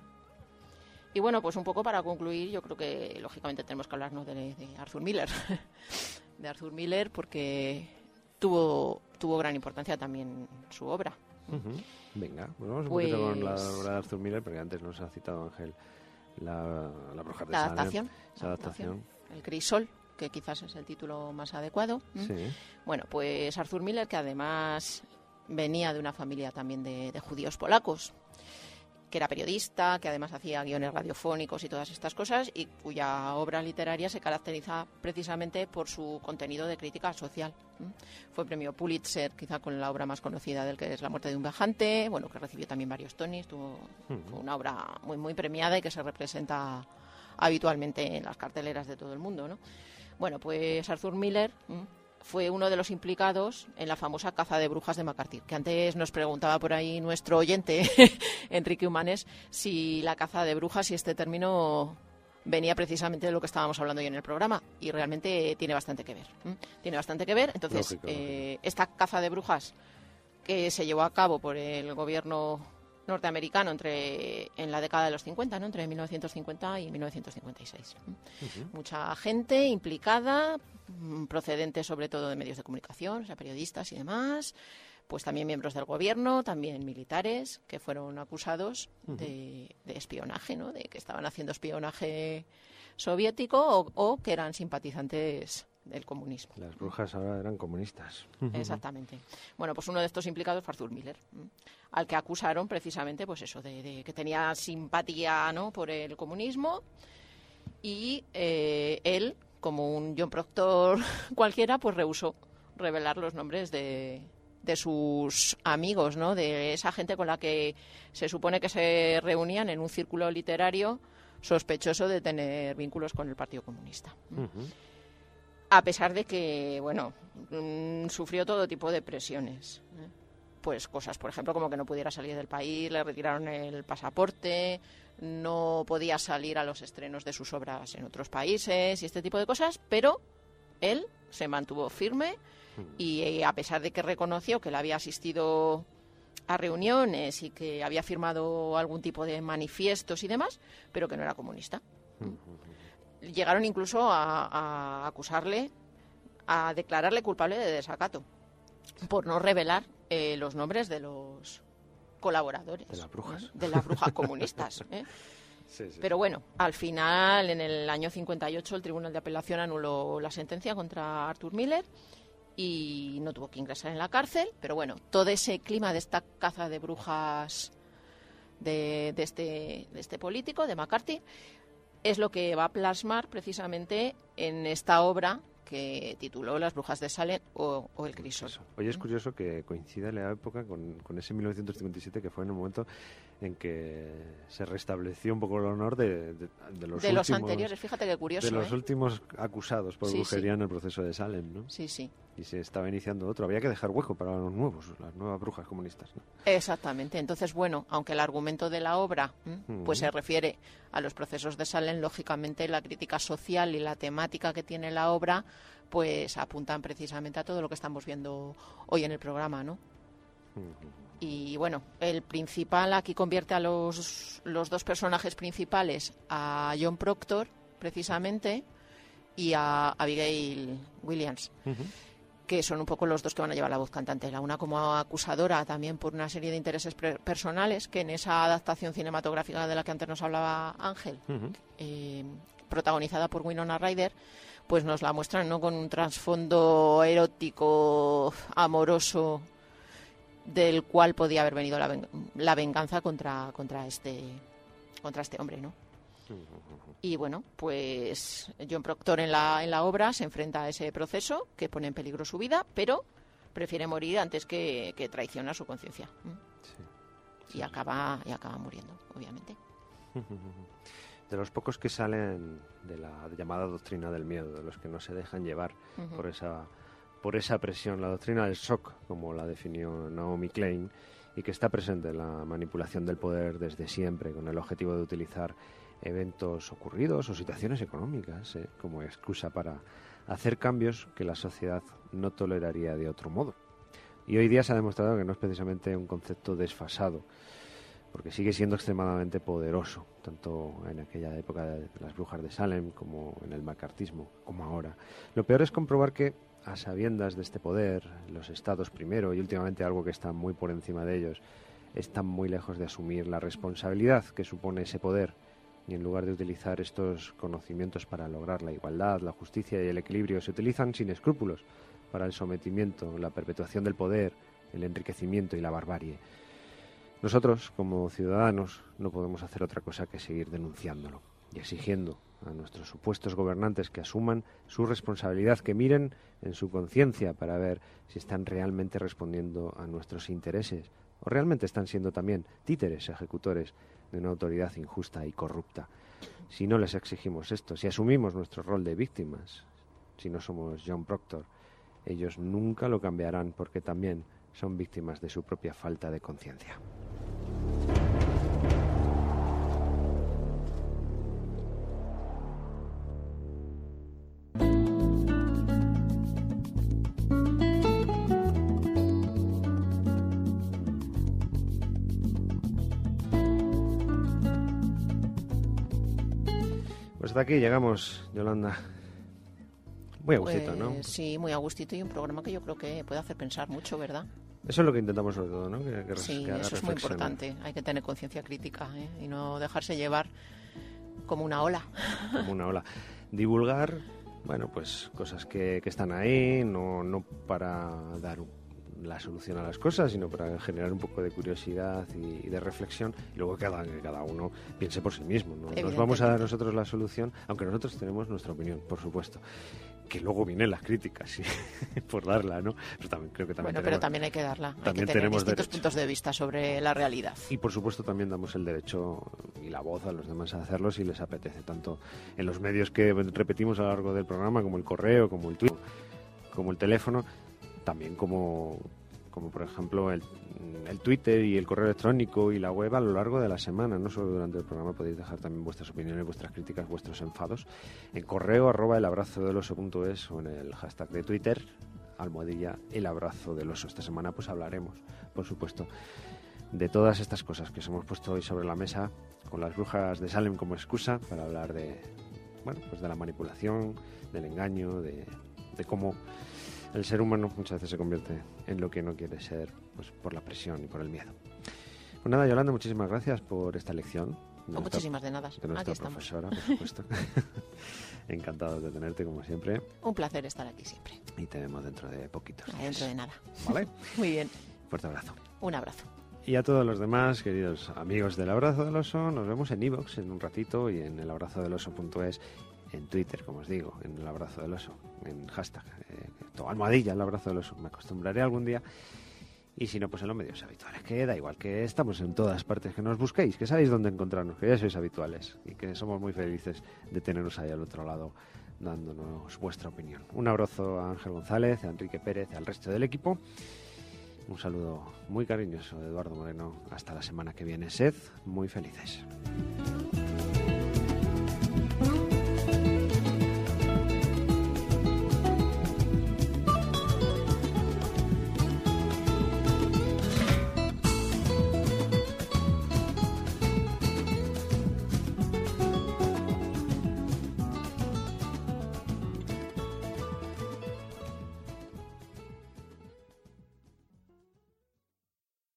Y bueno, pues un poco para concluir, yo creo que lógicamente tenemos que hablarnos de Arthur Miller. De Arthur Miller, porque tuvo gran importancia también su obra. Venga, vamos un poquito con la obra de Arthur Miller, porque antes nos ha citado Ángel la Bruja de Salem. Esa adaptación. El Crisol, que quizás es el título más adecuado. Sí. Bueno, pues Arthur Miller, que además venía de una familia también de judíos polacos, que era periodista, que además hacía guiones radiofónicos y todas estas cosas, y cuya obra literaria se caracteriza precisamente por su contenido de crítica social. Fue premio Pulitzer, quizá con la obra más conocida del que es La muerte de un viajante, bueno, que recibió también varios Tonys, fue una obra muy, muy premiada y que se representa habitualmente en las carteleras de todo el mundo, ¿no? Bueno, pues Arthur Miller fue uno de los implicados en la famosa caza de brujas de McCarthy, que antes nos preguntaba por ahí nuestro oyente, Enrique Humanes, si la caza de brujas, si este término venía precisamente de lo que estábamos hablando hoy en el programa, y realmente tiene bastante que ver. Tiene bastante que ver. Entonces, Lógico. esta caza de brujas que se llevó a cabo por el gobierno norteamericano en la década de los 50, ¿no? Entre 1950 y 1956. Mucha gente implicada, procedente sobre todo de medios de comunicación, o sea, periodistas y demás, pues también miembros del gobierno, también militares que fueron acusados de espionaje, ¿no? De que estaban haciendo espionaje soviético o que eran simpatizantes del comunismo. Las brujas ahora eran comunistas. Exactamente. Bueno, pues uno de estos implicados fue Arthur Miller, al que acusaron precisamente, pues eso, de que tenía simpatía, ¿no?, por el comunismo, y él, como un John Proctor cualquiera, pues rehusó revelar los nombres de sus amigos, ¿no?, de esa gente con la que se supone que se reunían en un círculo literario sospechoso de tener vínculos con el Partido Comunista. A pesar de que, bueno, sufrió todo tipo de presiones. Pues cosas, por ejemplo, como que no pudiera salir del país, le retiraron el pasaporte, no podía salir a los estrenos de sus obras en otros países y este tipo de cosas, pero él se mantuvo firme y a pesar de que reconoció que él había asistido a reuniones y que había firmado algún tipo de manifiestos y demás, pero que no era comunista. Llegaron incluso a acusarle, a declararle culpable de desacato por no revelar los nombres de los colaboradores De las brujas. de las brujas comunistas. Sí, sí. Pero bueno, al final, en el año 58, el Tribunal de Apelación anuló la sentencia contra Arthur Miller y no tuvo que ingresar en la cárcel. Pero bueno, todo ese clima de esta caza de brujas de este político, de McCarthy, es lo que va a plasmar precisamente en esta obra que tituló Las brujas de Salem o El crisol. Oye, es curioso que coincida la época con ese 1957, que fue en el momento en que se restableció un poco el honor de los De los últimos, anteriores, fíjate qué curioso. de los últimos acusados por Sí, brujería sí. en el proceso de Salem, ¿no? Sí, sí. Y se estaba iniciando otro. Había que dejar hueco para los nuevos, las nuevas brujas comunistas, ¿no? Exactamente. Entonces, bueno, aunque el argumento de la obra pues se refiere a los procesos de Salem, lógicamente la crítica social y la temática que tiene la obra pues apuntan precisamente a todo lo que estamos viendo hoy en el programa, ¿no? Y bueno, el principal aquí convierte a los dos personajes principales, a John Proctor, precisamente, y a Abigail Williams, que son un poco los dos que van a llevar la voz cantante. La una como acusadora también por una serie de intereses personales, que en esa adaptación cinematográfica de la que antes nos hablaba Ángel, protagonizada por Winona Ryder, pues nos la muestran, ¿no?, con un trasfondo erótico, amoroso, del cual podía haber venido la venganza contra este hombre, ¿no? Y bueno, pues John Proctor en la obra se enfrenta a ese proceso que pone en peligro su vida, pero prefiere morir antes que traicionar su conciencia. Y acaba muriendo, obviamente. De los pocos que salen de la llamada doctrina del miedo, de los que no se dejan llevar por esa presión, la doctrina del shock, como la definió Naomi Klein, y que está presente en la manipulación del poder desde siempre, con el objetivo de utilizar eventos ocurridos o situaciones económicas como excusa para hacer cambios que la sociedad no toleraría de otro modo. Y hoy día se ha demostrado que no es precisamente un concepto desfasado, porque sigue siendo extremadamente poderoso, tanto en aquella época de las brujas de Salem como en el macartismo, como ahora. Lo peor es comprobar que, a sabiendas de este poder, los estados primero, y últimamente algo que está muy por encima de ellos, están muy lejos de asumir la responsabilidad que supone ese poder, y en lugar de utilizar estos conocimientos para lograr la igualdad, la justicia y el equilibrio, se utilizan sin escrúpulos para el sometimiento, la perpetuación del poder, el enriquecimiento y la barbarie. Nosotros, como ciudadanos, no podemos hacer otra cosa que seguir denunciándolo y exigiendo a nuestros supuestos gobernantes que asuman su responsabilidad, que miren en su conciencia para ver si están realmente respondiendo a nuestros intereses o realmente están siendo también títeres ejecutores de una autoridad injusta y corrupta. Si no les exigimos esto, si asumimos nuestro rol de víctimas, si no somos John Proctor, ellos nunca lo cambiarán porque también son víctimas de su propia falta de conciencia. Pues hasta aquí llegamos, Yolanda. Muy a gustito, ¿no? Sí, muy a gustito, y un programa que yo creo que puede hacer pensar mucho, ¿verdad? Eso es lo que intentamos sobre todo, ¿no? Sí, que haga eso es muy reflexionar. importante. Hay que tener conciencia crítica, ¿eh? Y no dejarse llevar como una ola. Como una ola. Divulgar, bueno, pues cosas que están ahí, no para dar la solución a las cosas, sino para generar un poco de curiosidad y de reflexión, y luego que cada uno piense por sí mismo. No nos vamos a dar nosotros la solución, aunque nosotros tenemos nuestra opinión, por supuesto. Que luego vienen las críticas, sí, por darla, ¿no? Pero también creo que también bueno, pero también hay que darla. También hay que tener tenemos distintos derecho. puntos de vista sobre la realidad. Y por supuesto también damos el derecho y la voz a los demás a hacerlo si les apetece, tanto en los medios que repetimos a lo largo del programa, como el correo, como el Twitter, como el teléfono, también como por ejemplo el Twitter y el correo electrónico y la web a lo largo de la semana. No solo durante el programa, podéis dejar también vuestras opiniones, vuestras críticas, vuestros enfados en correo @elabrazodeloso.es o en el hashtag de Twitter @elabrazodeloso. Esta semana pues hablaremos, por supuesto, de todas estas cosas que os hemos puesto hoy sobre la mesa, con las brujas de Salem como excusa para hablar de, bueno, pues de la manipulación, del engaño, de cómo el ser humano muchas veces se convierte en lo que no quiere ser, pues por la presión y por el miedo. Pues nada, Yolanda, muchísimas gracias por esta lección. Muchísimas de nada. De nuestra profesora, por supuesto. Encantado de tenerte, como siempre. Un placer estar aquí siempre. Y te vemos dentro de poquitos días. Dentro de nada. ¿Vale? Muy bien. Fuerte abrazo. Un abrazo. Y a todos los demás, queridos amigos del Abrazo del Oso, nos vemos en iVoox en un ratito y en elabrazodeloso.es, en Twitter, como os digo, en el Abrazo del Oso, en hashtag, #, el Abrazo del Oso. Me acostumbraré algún día. Y si no, pues en los medios habituales, que da igual, que estamos en todas partes, que nos busquéis, que sabéis dónde encontrarnos, que ya sois habituales y que somos muy felices de teneros ahí al otro lado dándonos vuestra opinión. Un abrazo a Ángel González, a Enrique Pérez, al resto del equipo. Un saludo muy cariñoso de Eduardo Moreno. Hasta la semana que viene. Sed muy felices.